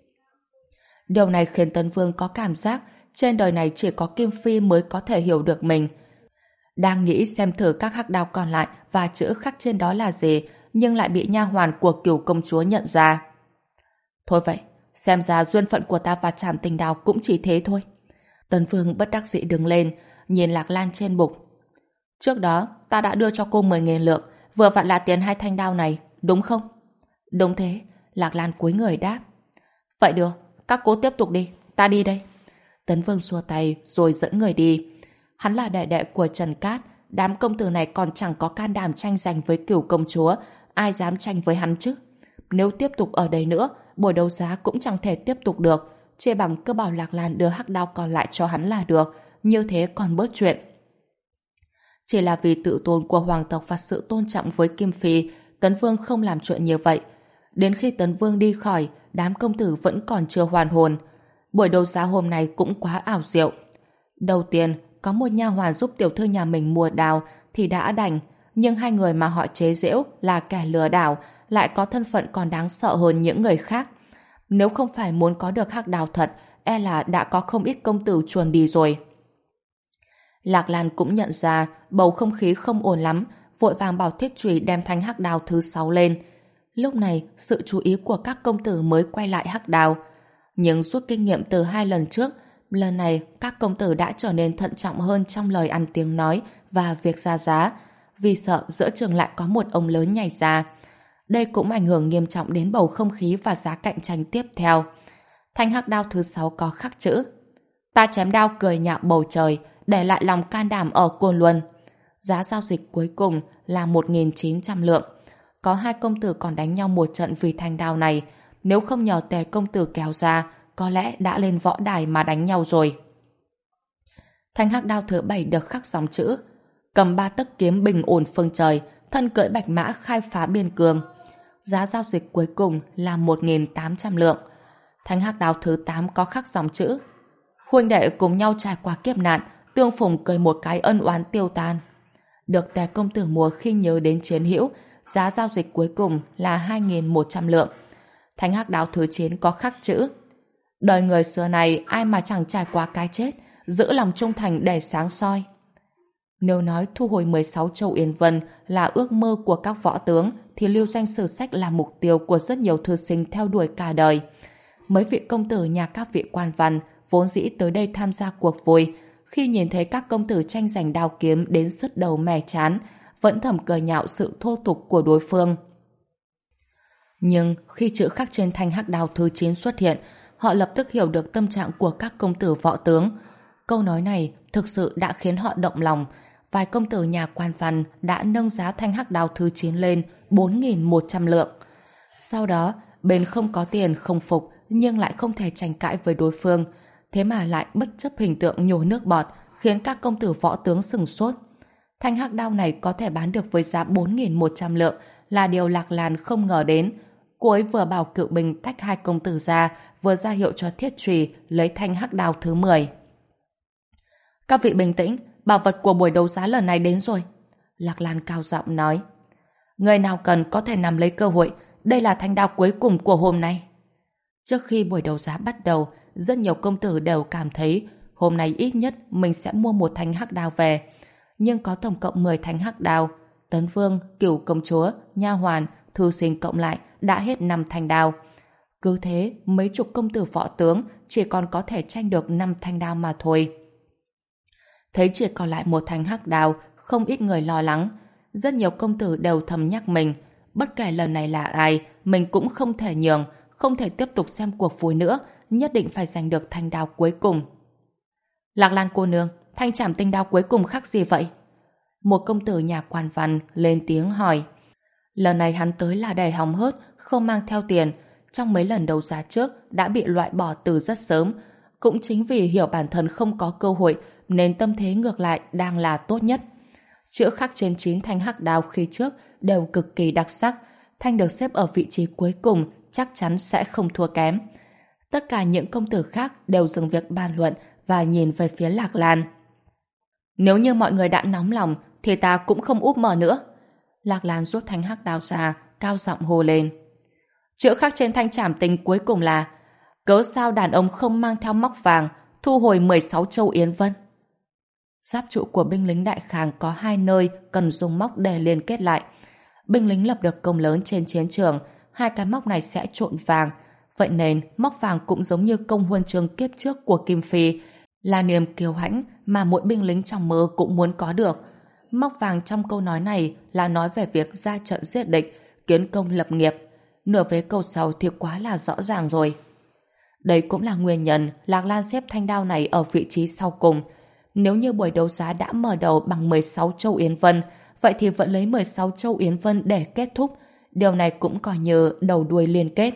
Điều này khiến Tấn Vương có cảm giác trên đời này chỉ có Kim Phi mới có thể hiểu được mình. Đang nghĩ xem thử các hắc đao còn lại và chữ khắc trên đó là gì, nhưng lại bị nha hoàn của Cửu công chúa nhận ra. Thôi vậy, xem ra duyên phận của ta và Trảm Tình Đào cũng chỉ thế thôi. Tấn Vương bất đắc dĩ đứng lên, nhìn Lạc Lan trên bục. Trước đó, ta đã đưa cho cô mười nghìn lượng, vừa vặn là tiền hai thanh đao này, đúng không? Đúng thế, Lạc Lan cúi người đáp. Vậy được, các cô tiếp tục đi, ta đi đây. Tấn Vương xua tay rồi dẫn người đi. Hắn là đệ đệ của Trần Cát, đám công tử này còn chẳng có can đảm tranh giành với Cửu công chúa, ai dám tranh với hắn chứ? Nếu tiếp tục ở đây nữa, buổi đấu giá cũng chẳng thể tiếp tục được, chỉ bằng cứ bảo Lạc Lan đưa hắc đao còn lại cho hắn là được, như thế còn bớt chuyện. Chỉ là vì tự tôn của hoàng tộc và sự tôn trọng với Kim Phi, Tấn Vương không làm chuyện như vậy. Đến khi Tấn Vương đi khỏi, đám công tử vẫn còn chưa hoàn hồn. Buổi đấu giá hôm nay cũng quá ảo diệu. Đầu tiên, có một nha hoàn giúp tiểu thư nhà mình mua đào thì đã đành, nhưng hai người mà họ chế giễu là kẻ lừa đảo lại có thân phận còn đáng sợ hơn những người khác. Nếu không phải muốn có được hắc đào thật, e là đã có không ít công tử chuồn đi rồi. Lạc Lan cũng nhận ra bầu không khí không ổn lắm, vội vàng bảo Thiết Trùy đem thanh hắc đào thứ sáu lên. Lúc này, sự chú ý của các công tử mới quay lại hắc đào. Nhưng rút kinh nghiệm từ hai lần trước, lần này các công tử đã trở nên thận trọng hơn trong lời ăn tiếng nói và việc ra giá, vì sợ giữa trường lại có một ông lớn nhảy ra. Đây cũng ảnh hưởng nghiêm trọng đến bầu không khí và giá cạnh tranh tiếp theo. Thanh hắc đao thứ sáu có khắc chữ: ta chém đao cười nhạo bầu trời, để lại lòng can đảm ở Côn Luân. Giá giao dịch cuối cùng là một nghìn chín trăm lượng. Có hai công tử còn đánh nhau một trận vì thanh đao này. Nếu không nhờ Tề công tử kéo ra, có lẽ đã lên võ đài mà đánh nhau rồi. Thanh hắc đao thứ bảy được khắc dòng chữ: cầm ba tấc kiếm bình ổn phương trời, thân cưỡi bạch mã khai phá biên cương. Giá giao dịch cuối cùng là một nghìn tám trăm lượng. Thanh hắc đao thứ tám có khắc dòng chữ: huynh đệ cùng nhau trải qua kiếp nạn, tương phùng cười một cái ân oán tiêu tan. Được Tề công tử mua khi nhớ đến chiến hữu, giá giao dịch cuối cùng là hai nghìn một trăm lượng. Thanh hắc đao thứ chín có khắc chữ: đời người xưa này ai mà chẳng trải qua cái chết, giữ lòng trung thành để sáng soi. Nếu nói thu hồi mười sáu châu Yến Vân là ước mơ của các võ tướng, thì lưu danh sử sách là mục tiêu của rất nhiều thư sinh theo đuổi cả đời. Mấy vị công tử nhà các vị quan văn vốn dĩ tới đây tham gia cuộc vui, khi nhìn thấy các công tử tranh giành đao kiếm đến sứt đầu mẻ chán, vẫn thầm cười nhạo sự thô tục của đối phương. Nhưng khi chữ khắc trên thanh hắc đao thứ chín xuất hiện, họ lập tức hiểu được tâm trạng của các công tử võ tướng. Câu nói này thực sự đã khiến họ động lòng. Vài công tử nhà quan văn đã nâng giá thanh hắc đao thứ chín lên bốn nghìn một trăm lượng. Sau đó, bên không có tiền không phục nhưng lại không thể tranh cãi với đối phương, thế mà lại bất chấp hình tượng nhổ nước bọt, khiến các công tử võ tướng sửng sốt. Thanh hắc đao này có thể bán được với giá bốn nghìn một trăm lượng là điều Lạc Lan không ngờ đến. Cô ấy vừa bảo Cựu Bình tách hai công tử ra, vừa ra hiệu cho Thiết Trùy lấy thanh hắc đao thứ mười. Các vị bình tĩnh, bảo vật của buổi đấu giá lần này đến rồi. Lạc Lan cao giọng nói. Người nào cần có thể nắm lấy cơ hội, đây là thanh đao cuối cùng của hôm nay. Trước khi buổi đấu giá bắt đầu, rất nhiều công tử đều cảm thấy hôm nay ít nhất mình sẽ mua một thanh hắc đao về. Nhưng có tổng cộng mười thanh hắc đao. Tấn Vương, Cửu công chúa, nha hoàn, thư sinh cộng lại đã hết năm thanh đao. Cứ thế, mấy chục công tử võ tướng chỉ còn có thể tranh được năm thanh đao mà thôi. Thấy chỉ còn lại một thanh hắc đao, không ít người lo lắng. Rất nhiều công tử đều thầm nhắc mình, bất kể lần này là ai, mình cũng không thể nhường, không thể tiếp tục xem cuộc vui nữa, nhất định phải giành được thanh đao cuối cùng. Lạc Lan cô nương, thanh trảm tinh đao cuối cùng khác gì vậy? Một công tử nhà quan văn lên tiếng hỏi. Lần này hắn tới là đầy hóng hớt, không mang theo tiền, trong mấy lần đấu giá trước đã bị loại bỏ từ rất sớm. Cũng chính vì hiểu bản thân không có cơ hội nên tâm thế ngược lại đang là tốt nhất. Chữ khắc trên chín thanh hắc đao khi trước đều cực kỳ đặc sắc, thanh được xếp ở vị trí cuối cùng chắc chắn sẽ không thua kém. Tất cả những công tử khác đều dừng việc bàn luận và nhìn về phía Lạc Lan. Nếu như mọi người đã nóng lòng thì ta cũng không úp mở nữa. Lạc Lan rút thanh hắc đao ra, cao giọng hô lên. Chữ khắc trên thanh trảm tinh cuối cùng là: cớ sao đàn ông không mang theo móc vàng, thu hồi mười sáu châu Yến Vân. Giáp trụ của binh lính Đại Khang có hai nơi cần dùng móc để liên kết lại. Binh lính lập được công lớn trên chiến trường, hai cái móc này sẽ trộn vàng. Vậy nên móc vàng cũng giống như công huân chương kiếp trước của Kim Phi, là niềm kiêu hãnh mà mỗi binh lính trong mơ cũng muốn có được. Móc vàng trong câu nói này là nói về việc ra trận giết địch, kiến công lập nghiệp. Nửa vế câu sau thì quá là rõ ràng rồi. Đây cũng là nguyên nhân Lạc Lan xếp thanh đao này ở vị trí sau cùng. Nếu như buổi đấu giá đã mở đầu bằng mười sáu châu Yến Vân, vậy thì vẫn lấy mười sáu châu Yến Vân để kết thúc. Điều này cũng coi như đầu đuôi liên kết.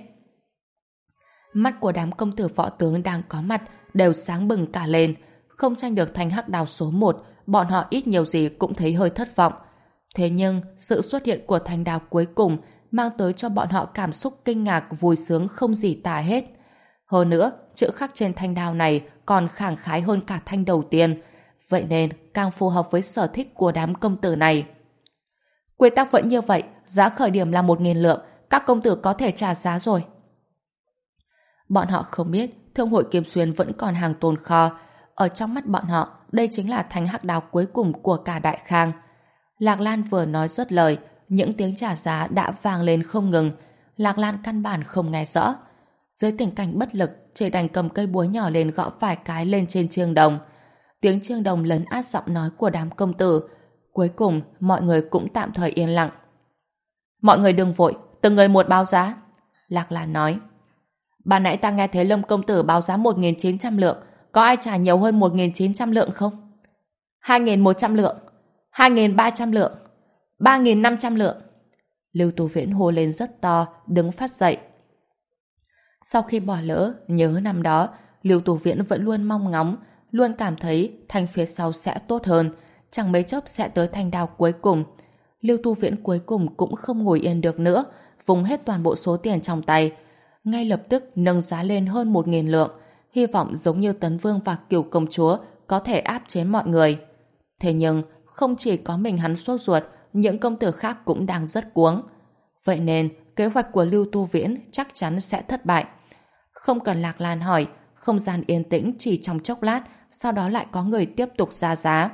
Mắt của đám công tử võ tướng đang có mặt đều sáng bừng cả lên. Không tranh được thanh hắc đao số một, bọn họ ít nhiều gì cũng thấy hơi thất vọng. Thế nhưng, sự xuất hiện của thanh đao cuối cùng mang tới cho bọn họ cảm xúc kinh ngạc, vui sướng không gì tả hết. Hơn nữa, chữ khắc trên thanh đao này còn khẳng khái hơn cả thanh đầu tiên, vậy nên càng phù hợp với sở thích của đám công tử này. Quy tắc vẫn như vậy, giá khởi điểm là một nghìn lượng, các công tử có thể trả giá rồi. Bọn họ không biết Thương hội Kim Xuyên vẫn còn hàng tồn kho. Ở trong mắt bọn họ, đây chính là thanh hắc đao cuối cùng của cả Đại Khang. Lạc Lan vừa nói dứt lời, những tiếng trả giá đã vang lên không ngừng. Lạc Lan căn bản không nghe rõ. Dưới tình cảnh bất lực, chỉ đành cầm cây búa nhỏ lên gõ vài cái lên trên chiêng đồng. Tiếng chiêng đồng lấn át giọng nói của đám công tử. Cuối cùng, mọi người cũng tạm thời yên lặng. Mọi người đừng vội, từng người một báo giá. Lạc Lan nói. Bà nãy ta nghe thấy Lâm công tử báo giá một nghìn chín trăm lượng, có ai trả nhiều hơn một nghìn chín trăm lượng không? hai nghìn một trăm lượng, hai nghìn ba trăm lượng, ba nghìn năm trăm lượng. Lưu Tú Viễn hô lên rất to, đứng phát dậy. Sau khi bỏ lỡ, nhớ năm đó, Lưu Tú Viễn vẫn luôn mong ngóng, luôn cảm thấy thanh phía sau sẽ tốt hơn, chẳng mấy chốc sẽ tới thanh đao cuối cùng. Lưu Tú Viễn cuối cùng cũng không ngồi yên được nữa, vùng hết toàn bộ số tiền trong tay, ngay lập tức nâng giá lên hơn một nghìn lượng, hy vọng giống như Tấn Vương và Cửu công chúa có thể áp chế mọi người. Thế nhưng, không chỉ có mình hắn sốt ruột, những công tử khác cũng đang rất cuống. Vậy nên, kế hoạch của Lưu Tu Viễn chắc chắn sẽ thất bại. Không cần Lạc Lan hỏi, không gian yên tĩnh chỉ trong chốc lát, sau đó lại có người tiếp tục ra giá.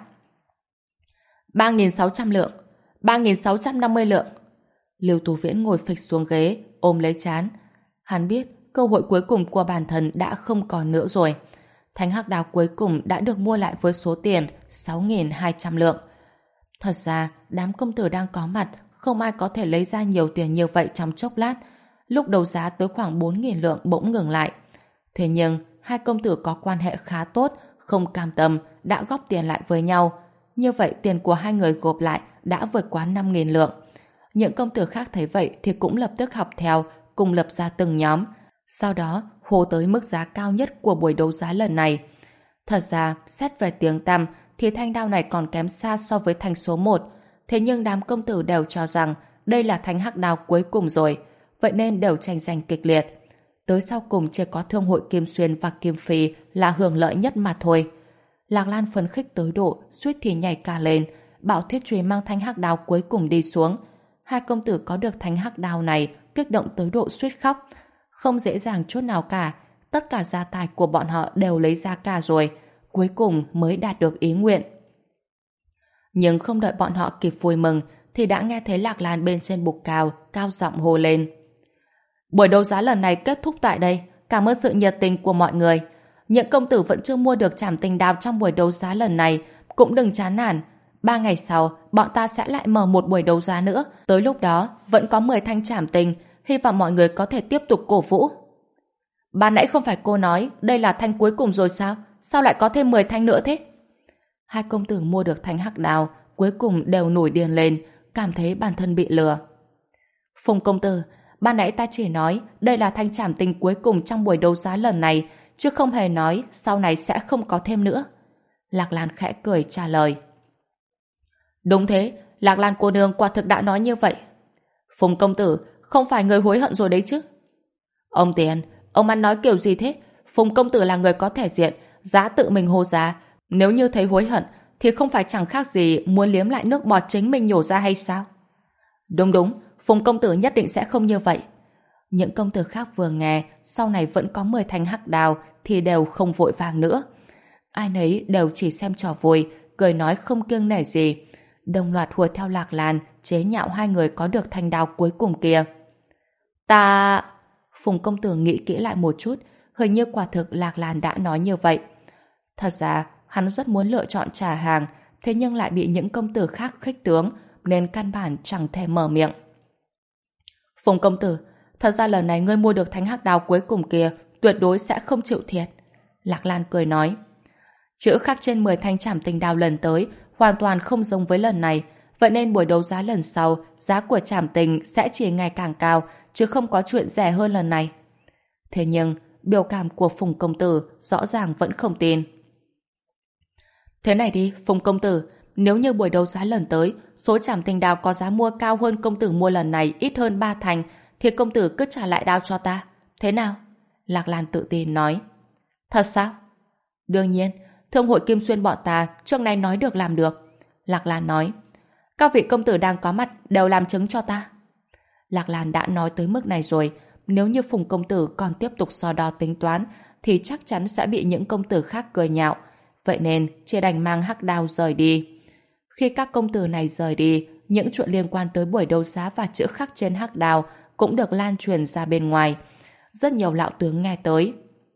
ba nghìn sáu trăm lượng, ba nghìn sáu trăm năm mươi lượng. Lưu Tu Viễn ngồi phịch xuống ghế, ôm lấy trán. Hắn biết cơ hội cuối cùng của bản thân đã không còn nữa rồi. Thanh hắc đao cuối cùng đã được mua lại với số tiền sáu nghìn hai trăm lượng. Thật ra, đám công tử đang có mặt không ai có thể lấy ra nhiều tiền như vậy trong chốc lát. Lúc đấu giá tới khoảng bốn nghìn lượng bỗng ngừng lại. Thế nhưng, hai công tử có quan hệ khá tốt, không cam tâm, đã góp tiền lại với nhau. Như vậy tiền của hai người gộp lại đã vượt quá năm nghìn lượng. Những công tử khác thấy vậy thì cũng lập tức học theo, cùng lập ra từng nhóm, sau đó hô tới mức giá cao nhất của buổi đấu giá lần này. Thật ra, xét về tiếng tăm thì thanh đao này còn kém xa so với thanh số một, thế nhưng đám công tử đều cho rằng đây là thanh hắc đao cuối cùng rồi, vậy nên đều tranh giành kịch liệt. Tới sau cùng chỉ có thương hội Kim Xuyên và Kim Phi là hưởng lợi nhất mà thôi. Lạc Lan phấn khích tới độ suýt thì nhảy cả lên, bảo Thiết Truy mang thanh hắc đao cuối cùng đi xuống. Hai công tử có được thanh hắc đao này kích động tới độ suýt khóc. Không dễ dàng chút nào cả, tất cả gia tài của bọn họ đều lấy ra cả rồi, cuối cùng mới đạt được ý nguyện. Nhưng không đợi bọn họ kịp vui mừng thì đã nghe thấy Lạc Lan bên trên bục cao cao giọng hô lên: buổi đấu giá lần này kết thúc tại đây, cảm ơn sự nhiệt tình của mọi người. Những công tử vẫn chưa mua được trảm tình đao trong buổi đấu giá lần này cũng đừng chán nản, ba ngày sau bọn ta sẽ lại mở một buổi đấu giá nữa, tới lúc đó vẫn có mười thanh trảm tình, hy vọng mọi người có thể tiếp tục cổ vũ. Ban nãy không phải cô nói đây là thanh cuối cùng rồi sao? Sao lại có thêm mười thanh nữa thế? Hai công tử mua được thanh hắc đao cuối cùng đều nổi điên lên, cảm thấy bản thân bị lừa. Phùng công tử, ban nãy ta chỉ nói đây là thanh trảm tình cuối cùng trong buổi đấu giá lần này, chứ không hề nói sau này sẽ không có thêm nữa. Lạc Lan khẽ cười trả lời. Đúng thế, Lạc Lan cô nương quả thực đã nói như vậy. Phùng công tử, không phải người hối hận rồi đấy chứ? Ông Tiền, ông ăn nói kiểu gì thế? Phùng công tử là người có thể diện, giá tự mình hô giá. Nếu như thấy hối hận, thì không phải chẳng khác gì muốn liếm lại nước bọt chính mình nhổ ra hay sao? Đúng đúng, Phùng công tử nhất định sẽ không như vậy. Những công tử khác vừa nghe, sau này vẫn có mười thanh hắc đao thì đều không vội vàng nữa. Ai nấy đều chỉ xem trò vui, cười nói không kiêng nể gì. Đồng loạt hùa theo Lạc Lan, chế nhạo hai người có được thanh đao cuối cùng kia. Ta... Phùng công tử nghĩ kỹ lại một chút, hình như quả thực Lạc Lan đã nói như vậy. Thật ra, hắn rất muốn lựa chọn trả hàng, thế nhưng lại bị những công tử khác khích tướng, nên căn bản chẳng thể mở miệng. Phùng công tử, thật ra lần này ngươi mua được thanh hắc đao cuối cùng kia, tuyệt đối sẽ không chịu thiệt. Lạc Lan cười nói. Chữ khắc trên mười thanh trảm tình đao lần tới hoàn toàn không giống với lần này, vậy nên buổi đấu giá lần sau, giá của trảm tình sẽ chỉ ngày càng cao, chứ không có chuyện rẻ hơn lần này. Thế nhưng, biểu cảm của Phùng công tử rõ ràng vẫn không tin. Thế này đi, Phùng công tử, nếu như buổi đấu giá lần tới, số trảm tình đao có giá mua cao hơn công tử mua lần này ít hơn ba thành, thì công tử cứ trả lại đao cho ta. Thế nào? Lạc Lan tự tin nói. Thật sao? Đương nhiên, thương hội Kim Xuyên bọn ta trước nay nói được làm được. Lạc Lan nói. Các vị công tử đang có mặt đều làm chứng cho ta. Lạc Lan đã nói tới mức này rồi, nếu như Phùng công tử còn tiếp tục so đo tính toán thì chắc chắn sẽ bị những công tử khác cười nhạo. Vậy nên chỉ đành mang hắc đao rời đi. Khi các công tử này rời đi, những chuyện liên quan tới buổi đấu giá và chữ khắc trên hắc đao cũng được lan truyền ra bên ngoài. Rất nhiều lão tướng nghe tới.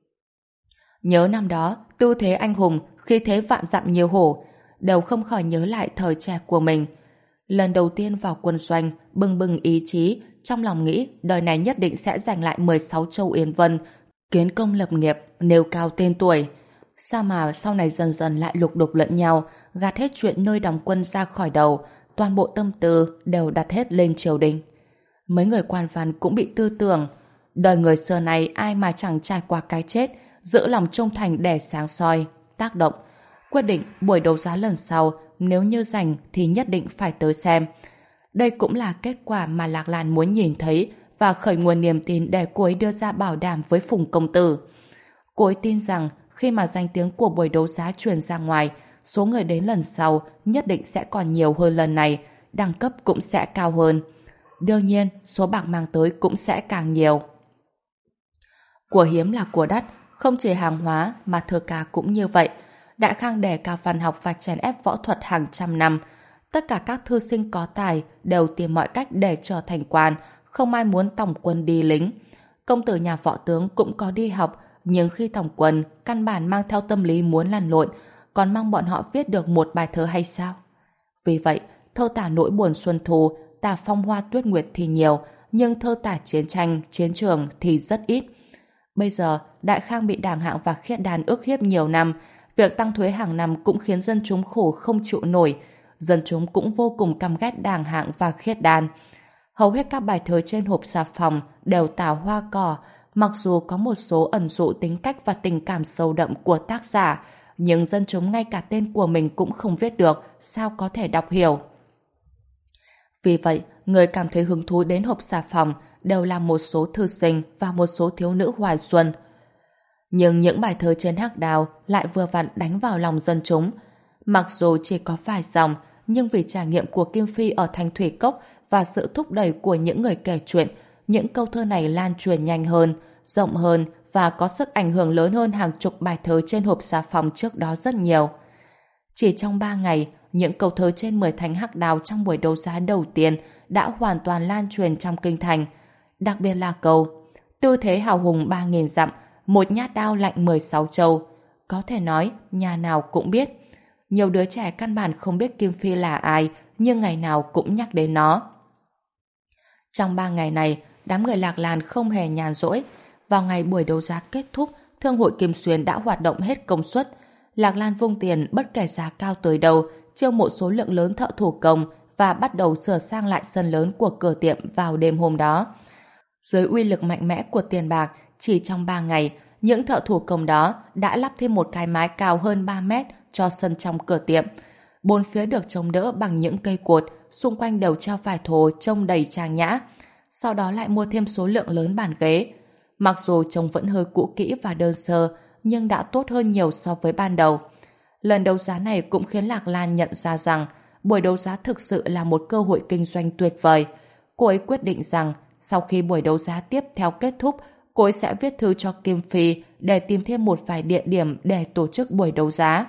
Nhớ năm đó, tư thế anh hùng, khi thế vạn dặm nhiều hổ, đều không khỏi nhớ lại thời trẻ của mình. Lần đầu tiên vào quân doanh, bừng bừng ý chí, trong lòng nghĩ đời này nhất định sẽ giành lại mười sáu châu Yến Vân, kiến công lập nghiệp, nêu cao tên tuổi. Sao mà sau này dần dần lại lục đục lẫn nhau, gạt hết chuyện nơi đóng quân ra khỏi đầu, toàn bộ tâm tư đều đặt hết lên triều đình. Mấy người quan văn cũng bị tư tưởng, đời người xưa này ai mà chẳng trải qua cái chết, giữ lòng trung thành để sáng soi, tác động. Quyết định buổi đấu giá lần sau, nếu như giành thì nhất định phải tới xem. Đây cũng là kết quả mà Lạc Lan muốn nhìn thấy và khởi nguồn niềm tin để cô ấy đưa ra bảo đảm với Phùng công tử. Cô ấy tin rằng khi mà danh tiếng của buổi đấu giá truyền ra ngoài, số người đến lần sau nhất định sẽ còn nhiều hơn lần này, đẳng cấp cũng sẽ cao hơn. Đương nhiên, số bạc mang tới cũng sẽ càng nhiều. Của hiếm là của đắt, không chỉ hàng hóa mà thơ ca cũng như vậy. Đại Khang đề cao văn học và chèn ép võ thuật hàng trăm năm. Tất cả các thư sinh có tài đều tìm mọi cách để trở thành quan, không ai muốn tòng quân đi lính. Công tử nhà võ tướng cũng có đi học, nhưng khi tòng quân, căn bản mang theo tâm lý muốn lăn lộn, còn mong bọn họ viết được một bài thơ hay sao? Vì vậy, thơ tả nỗi buồn xuân thu, tả phong hoa tuyết nguyệt thì nhiều, nhưng thơ tả chiến tranh, chiến trường thì rất ít. Bây giờ, Đại Khang bị Đảng Hạng và Khiết Đan ức hiếp nhiều năm, việc tăng thuế hàng năm cũng khiến dân chúng khổ không chịu nổi. Dân chúng cũng vô cùng căm ghét Đảng Hạng và Khiết Đan. Hầu hết các bài thơ trên hộp xà phòng đều tảo hoa cỏ, mặc dù có một số ẩn dụ tính cách và tình cảm sâu đậm của tác giả, nhưng dân chúng ngay cả tên của mình cũng không viết được, sao có thể đọc hiểu. Vì vậy, người cảm thấy hứng thú đến hộp xà phòng đều là một số thư sinh và một số thiếu nữ hoài xuân. Nhưng những bài thơ trên hắc đào lại vừa vặn đánh vào lòng dân chúng. Mặc dù chỉ có vài dòng, nhưng vì trải nghiệm của Kim Phi ở Thanh Thủy Cốc và sự thúc đẩy của những người kể chuyện, những câu thơ này lan truyền nhanh hơn, rộng hơn và có sức ảnh hưởng lớn hơn hàng chục bài thơ trên hộp xà phòng trước đó rất nhiều. Chỉ trong ba ngày, những câu thơ trên mười thánh hắc đào trong buổi đấu giá đầu tiên đã hoàn toàn lan truyền trong kinh thành. Đặc biệt là câu tư thế hào hùng ba nghìn dặm, một nhát đao lạnh mười sáu châu. Có thể nói, nhà nào cũng biết. Nhiều đứa trẻ căn bản không biết Kim Phi là ai, nhưng ngày nào cũng nhắc đến nó. Trong ba ngày này, đám người Lạc Lan không hề nhàn rỗi. Vào ngày buổi đấu giá kết thúc, Thương hội Kim Xuyên đã hoạt động hết công suất. Lạc Lan vung tiền bất kể giá cao tới đâu, chiêu mộ số lượng lớn thợ thủ công và bắt đầu sửa sang lại sân lớn của cửa tiệm vào đêm hôm đó. Dưới uy lực mạnh mẽ của tiền bạc, chỉ trong ba ngày, những thợ thủ công đó đã lắp thêm một cái mái cao hơn ba mét cho sân trong cửa tiệm. Bốn phía được chống đỡ bằng những cây cột, xung quanh đều treo vải thô trông đầy trang nhã. Sau đó lại mua thêm số lượng lớn bàn ghế. Mặc dù trông vẫn hơi cũ kỹ và đơn sơ, nhưng đã tốt hơn nhiều so với ban đầu. Lần đấu giá này cũng khiến Lạc Lan nhận ra rằng buổi đấu giá thực sự là một cơ hội kinh doanh tuyệt vời. Cô ấy quyết định rằng sau khi buổi đấu giá tiếp theo kết thúc, cô ấy sẽ viết thư cho Kim Phi để tìm thêm một vài địa điểm để tổ chức buổi đấu giá.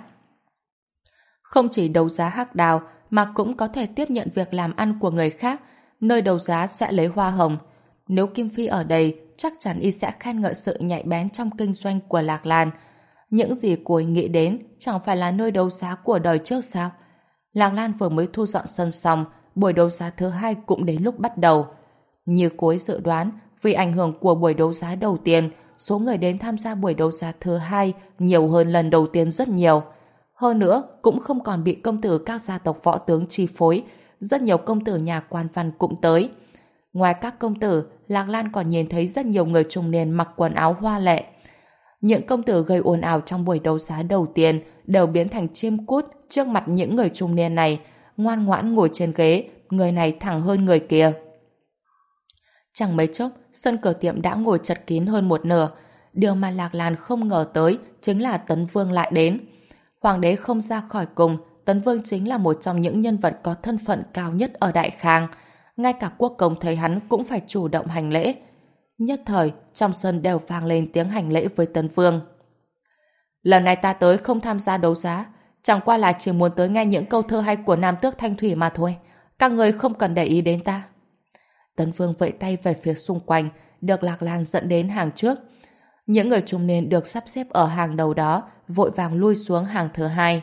Không chỉ đấu giá hắc đào mà cũng có thể tiếp nhận việc làm ăn của người khác, nơi đấu giá sẽ lấy hoa hồng. Nếu Kim Phi ở đây, chắc chắn y sẽ khen ngợi sự nhạy bén trong kinh doanh của Lạc Lan. Những gì cô ấy nghĩ đến chẳng phải là nơi đấu giá của đời trước sao? Lạc Lan vừa mới thu dọn sân xong, buổi đấu giá thứ hai cũng đến lúc bắt đầu. Như cô ấy dự đoán, vì ảnh hưởng của buổi đấu giá đầu tiên, số người đến tham gia buổi đấu giá thứ hai nhiều hơn lần đầu tiên rất nhiều. Hơn nữa, cũng không còn bị công tử các gia tộc võ tướng chi phối, rất nhiều công tử nhà quan văn cũng tới. Ngoài các công tử, Lạc Lan còn nhìn thấy rất nhiều người trung niên mặc quần áo hoa lệ. Những công tử gây ồn ào trong buổi đấu giá đầu tiên đều biến thành chim cút trước mặt những người trung niên này, ngoan ngoãn ngồi trên ghế, người này thẳng hơn người kia. Chẳng mấy chốc, sân cửa tiệm đã ngồi chật kín hơn một nửa. Điều mà Lạc Lan không ngờ tới chính là Tấn Vương lại đến. Hoàng đế không ra khỏi cùng, Tấn Vương chính là một trong những nhân vật có thân phận cao nhất ở Đại Khang. Ngay cả quốc công thấy hắn cũng phải chủ động hành lễ. Nhất thời, trong sân đều vang lên tiếng hành lễ với Tấn Vương. Lần này ta tới không tham gia đấu giá, chẳng qua là chỉ muốn tới nghe những câu thơ hay của Nam Tước Thanh Thủy mà thôi. Các người không cần để ý đến ta. Tấn Vương vẫy tay về phía xung quanh, được Lạc Lan dẫn đến hàng trước. Những người trung niên được sắp xếp ở hàng đầu đó vội vàng lui xuống hàng thứ hai.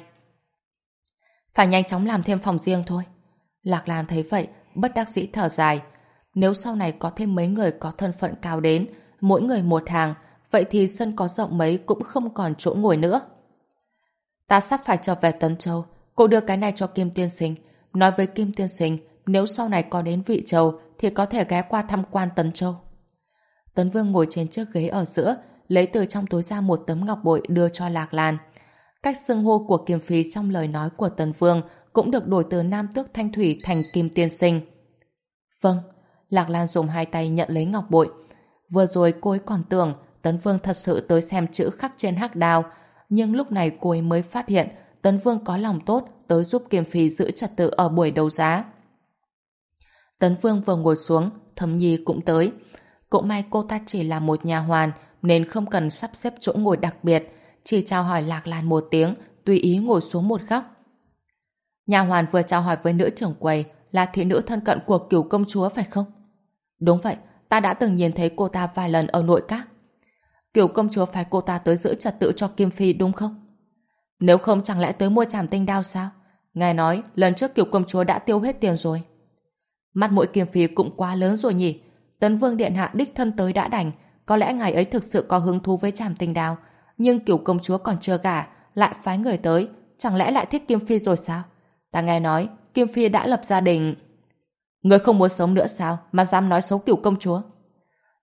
Phải nhanh chóng làm thêm phòng riêng thôi. Lạc Lan thấy vậy, bất đắc dĩ thở dài. Nếu sau này có thêm mấy người có thân phận cao đến, mỗi người một hàng, vậy thì sân có rộng mấy cũng không còn chỗ ngồi nữa. Ta sắp phải trở về Tấn Châu, cô đưa cái này cho Kim Tiên Sinh, nói với Kim Tiên Sinh, nếu sau này có đến Vị Châu thì có thể ghé qua tham quan Tấn Châu. Tấn Vương ngồi trên chiếc ghế ở giữa, lấy từ trong túi ra một tấm ngọc bội đưa cho Lạc Lan. Cách xưng hô của Kim Phi trong lời nói của Tấn Vương cũng được đổi từ Nam Tước Thanh Thủy thành Kim Tiên Sinh. Vâng, Lạc Lan dùng hai tay nhận lấy ngọc bội. Vừa rồi cô ấy còn tưởng Tấn Vương thật sự tới xem chữ khắc trên hắc đao, nhưng lúc này cô ấy mới phát hiện Tấn Vương có lòng tốt tới giúp Kim Phi giữ trật tự ở buổi đấu giá. Tấn Vương vừa ngồi xuống, Thẩm Nhi cũng tới. Cũng may cô ta chỉ là một nhà hoàn nên không cần sắp xếp chỗ ngồi đặc biệt, chỉ chào hỏi Lạc Lan một tiếng, tùy ý ngồi xuống một góc. Nhà hoàn vừa chào hỏi với nữ trưởng quầy là thị nữ thân cận của Cửu công chúa phải không? Đúng vậy, ta đã từng nhìn thấy cô ta vài lần ở nội các. Cửu công chúa phái cô ta tới giữ trật tự cho Kim Phi đúng không? Nếu không chẳng lẽ tới mua trảm tinh đao sao? Ngài nói lần trước Cửu công chúa đã tiêu hết tiền rồi. Mắt mũi Kim Phi cũng quá lớn rồi nhỉ. Tấn Vương điện hạ đích thân tới đã đành, có lẽ ngài ấy thực sự có hứng thú với trảm tinh đao, nhưng Cửu công chúa còn chưa gả, lại phái người tới, chẳng lẽ lại thích Kim Phi rồi sao? Ta nghe nói Kim Phi đã lập gia đình. Người không muốn sống nữa sao mà dám nói xấu Cửu công chúa?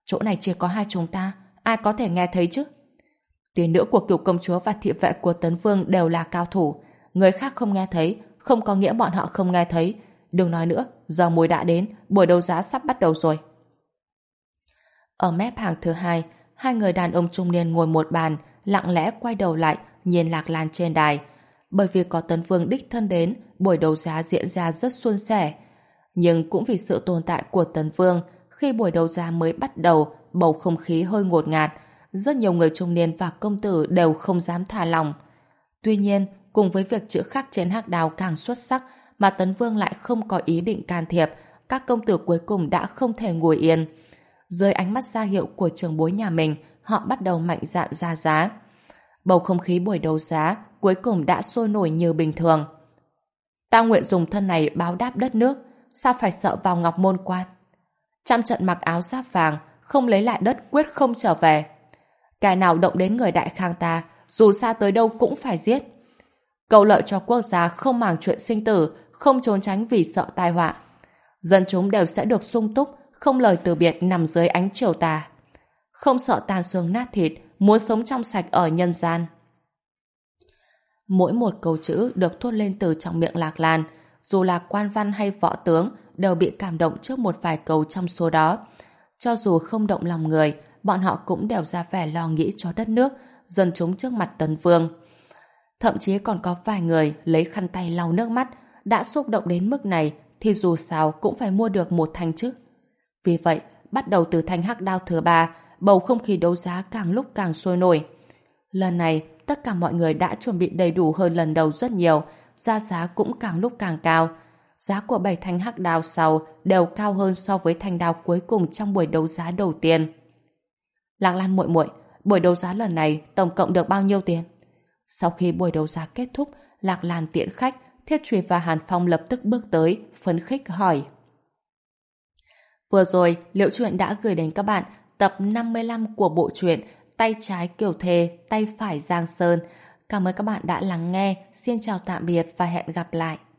Chỗ này chỉ có hai chúng ta, ai có thể nghe thấy chứ? Tỷ nữ của Cửu công chúa và thị vệ của Tấn Vương đều là cao thủ, người khác không nghe thấy, không có nghĩa bọn họ không nghe thấy. Đừng nói nữa, giờ mùi đã đến, buổi đấu giá sắp bắt đầu rồi. Ở mép hàng thứ hai, hai người đàn ông trung niên ngồi một bàn, lặng lẽ quay đầu lại, nhìn Lạc Lan trên đài. Bởi vì có Tấn Vương đích thân đến, buổi đấu giá diễn ra rất suôn sẻ. Nhưng cũng vì sự tồn tại của Tấn Vương, khi buổi đấu giá mới bắt đầu, bầu không khí hơi ngột ngạt, rất nhiều người trung niên và công tử đều không dám thả lòng. Tuy nhiên, cùng với việc chữ khắc trên hắc đao càng xuất sắc, mà Tấn Vương lại không có ý định can thiệp, các công tử cuối cùng đã không thể ngồi yên. Dưới ánh mắt ra hiệu của trưởng bối nhà mình, họ bắt đầu mạnh dạn ra giá. Bầu không khí buổi đấu giá cuối cùng đã sôi nổi như bình thường. Ta nguyện dùng thân này báo đáp đất nước, sao phải sợ vào Ngọc Môn Quan? Trăm trận mặc áo giáp vàng, không lấy lại đất quyết không trở về. Kẻ nào động đến người Đại Khang ta, dù xa tới đâu cũng phải giết. Cầu lợi cho quốc gia không màng chuyện sinh tử, không trốn tránh vì sợ tai họa. Dân chúng đều sẽ được sung túc, không lời từ biệt nằm dưới ánh chiều tà. Không sợ tàn xương nát thịt, muốn sống trong sạch ở nhân gian. Mỗi một câu chữ được thốt lên từ trong miệng Lạc Lan, dù là quan văn hay võ tướng, đều bị cảm động trước một vài câu trong số đó. Cho dù không động lòng người, bọn họ cũng đều ra vẻ lo nghĩ cho đất nước, dân chúng trước mặt Tấn Vương. Thậm chí còn có vài người lấy khăn tay lau nước mắt, đã xúc động đến mức này thì dù sao cũng phải mua được một thanh chứ. Vì vậy, bắt đầu từ thanh hắc đao thứ ba, bầu không khí đấu giá càng lúc càng sôi nổi. Lần này, tất cả mọi người đã chuẩn bị đầy đủ hơn lần đầu rất nhiều, giá giá cũng càng lúc càng cao. Giá của bảy thanh hắc đao sau đều cao hơn so với thanh đao cuối cùng trong buổi đấu giá đầu tiên. Lạc Lan muội muội, buổi đấu giá lần này tổng cộng được bao nhiêu tiền? Sau khi buổi đấu giá kết thúc, Lạc Lan tiễn khách, Thiết Truy và Hàn Phong lập tức bước tới, phấn khích hỏi. Vừa rồi, Liễu Chuyện đã gửi đến các bạn tập năm mươi lăm của bộ truyện Tay trái Kiều Thề, tay phải Giang Sơn. Cảm ơn các bạn đã lắng nghe. Xin chào tạm biệt và hẹn gặp lại.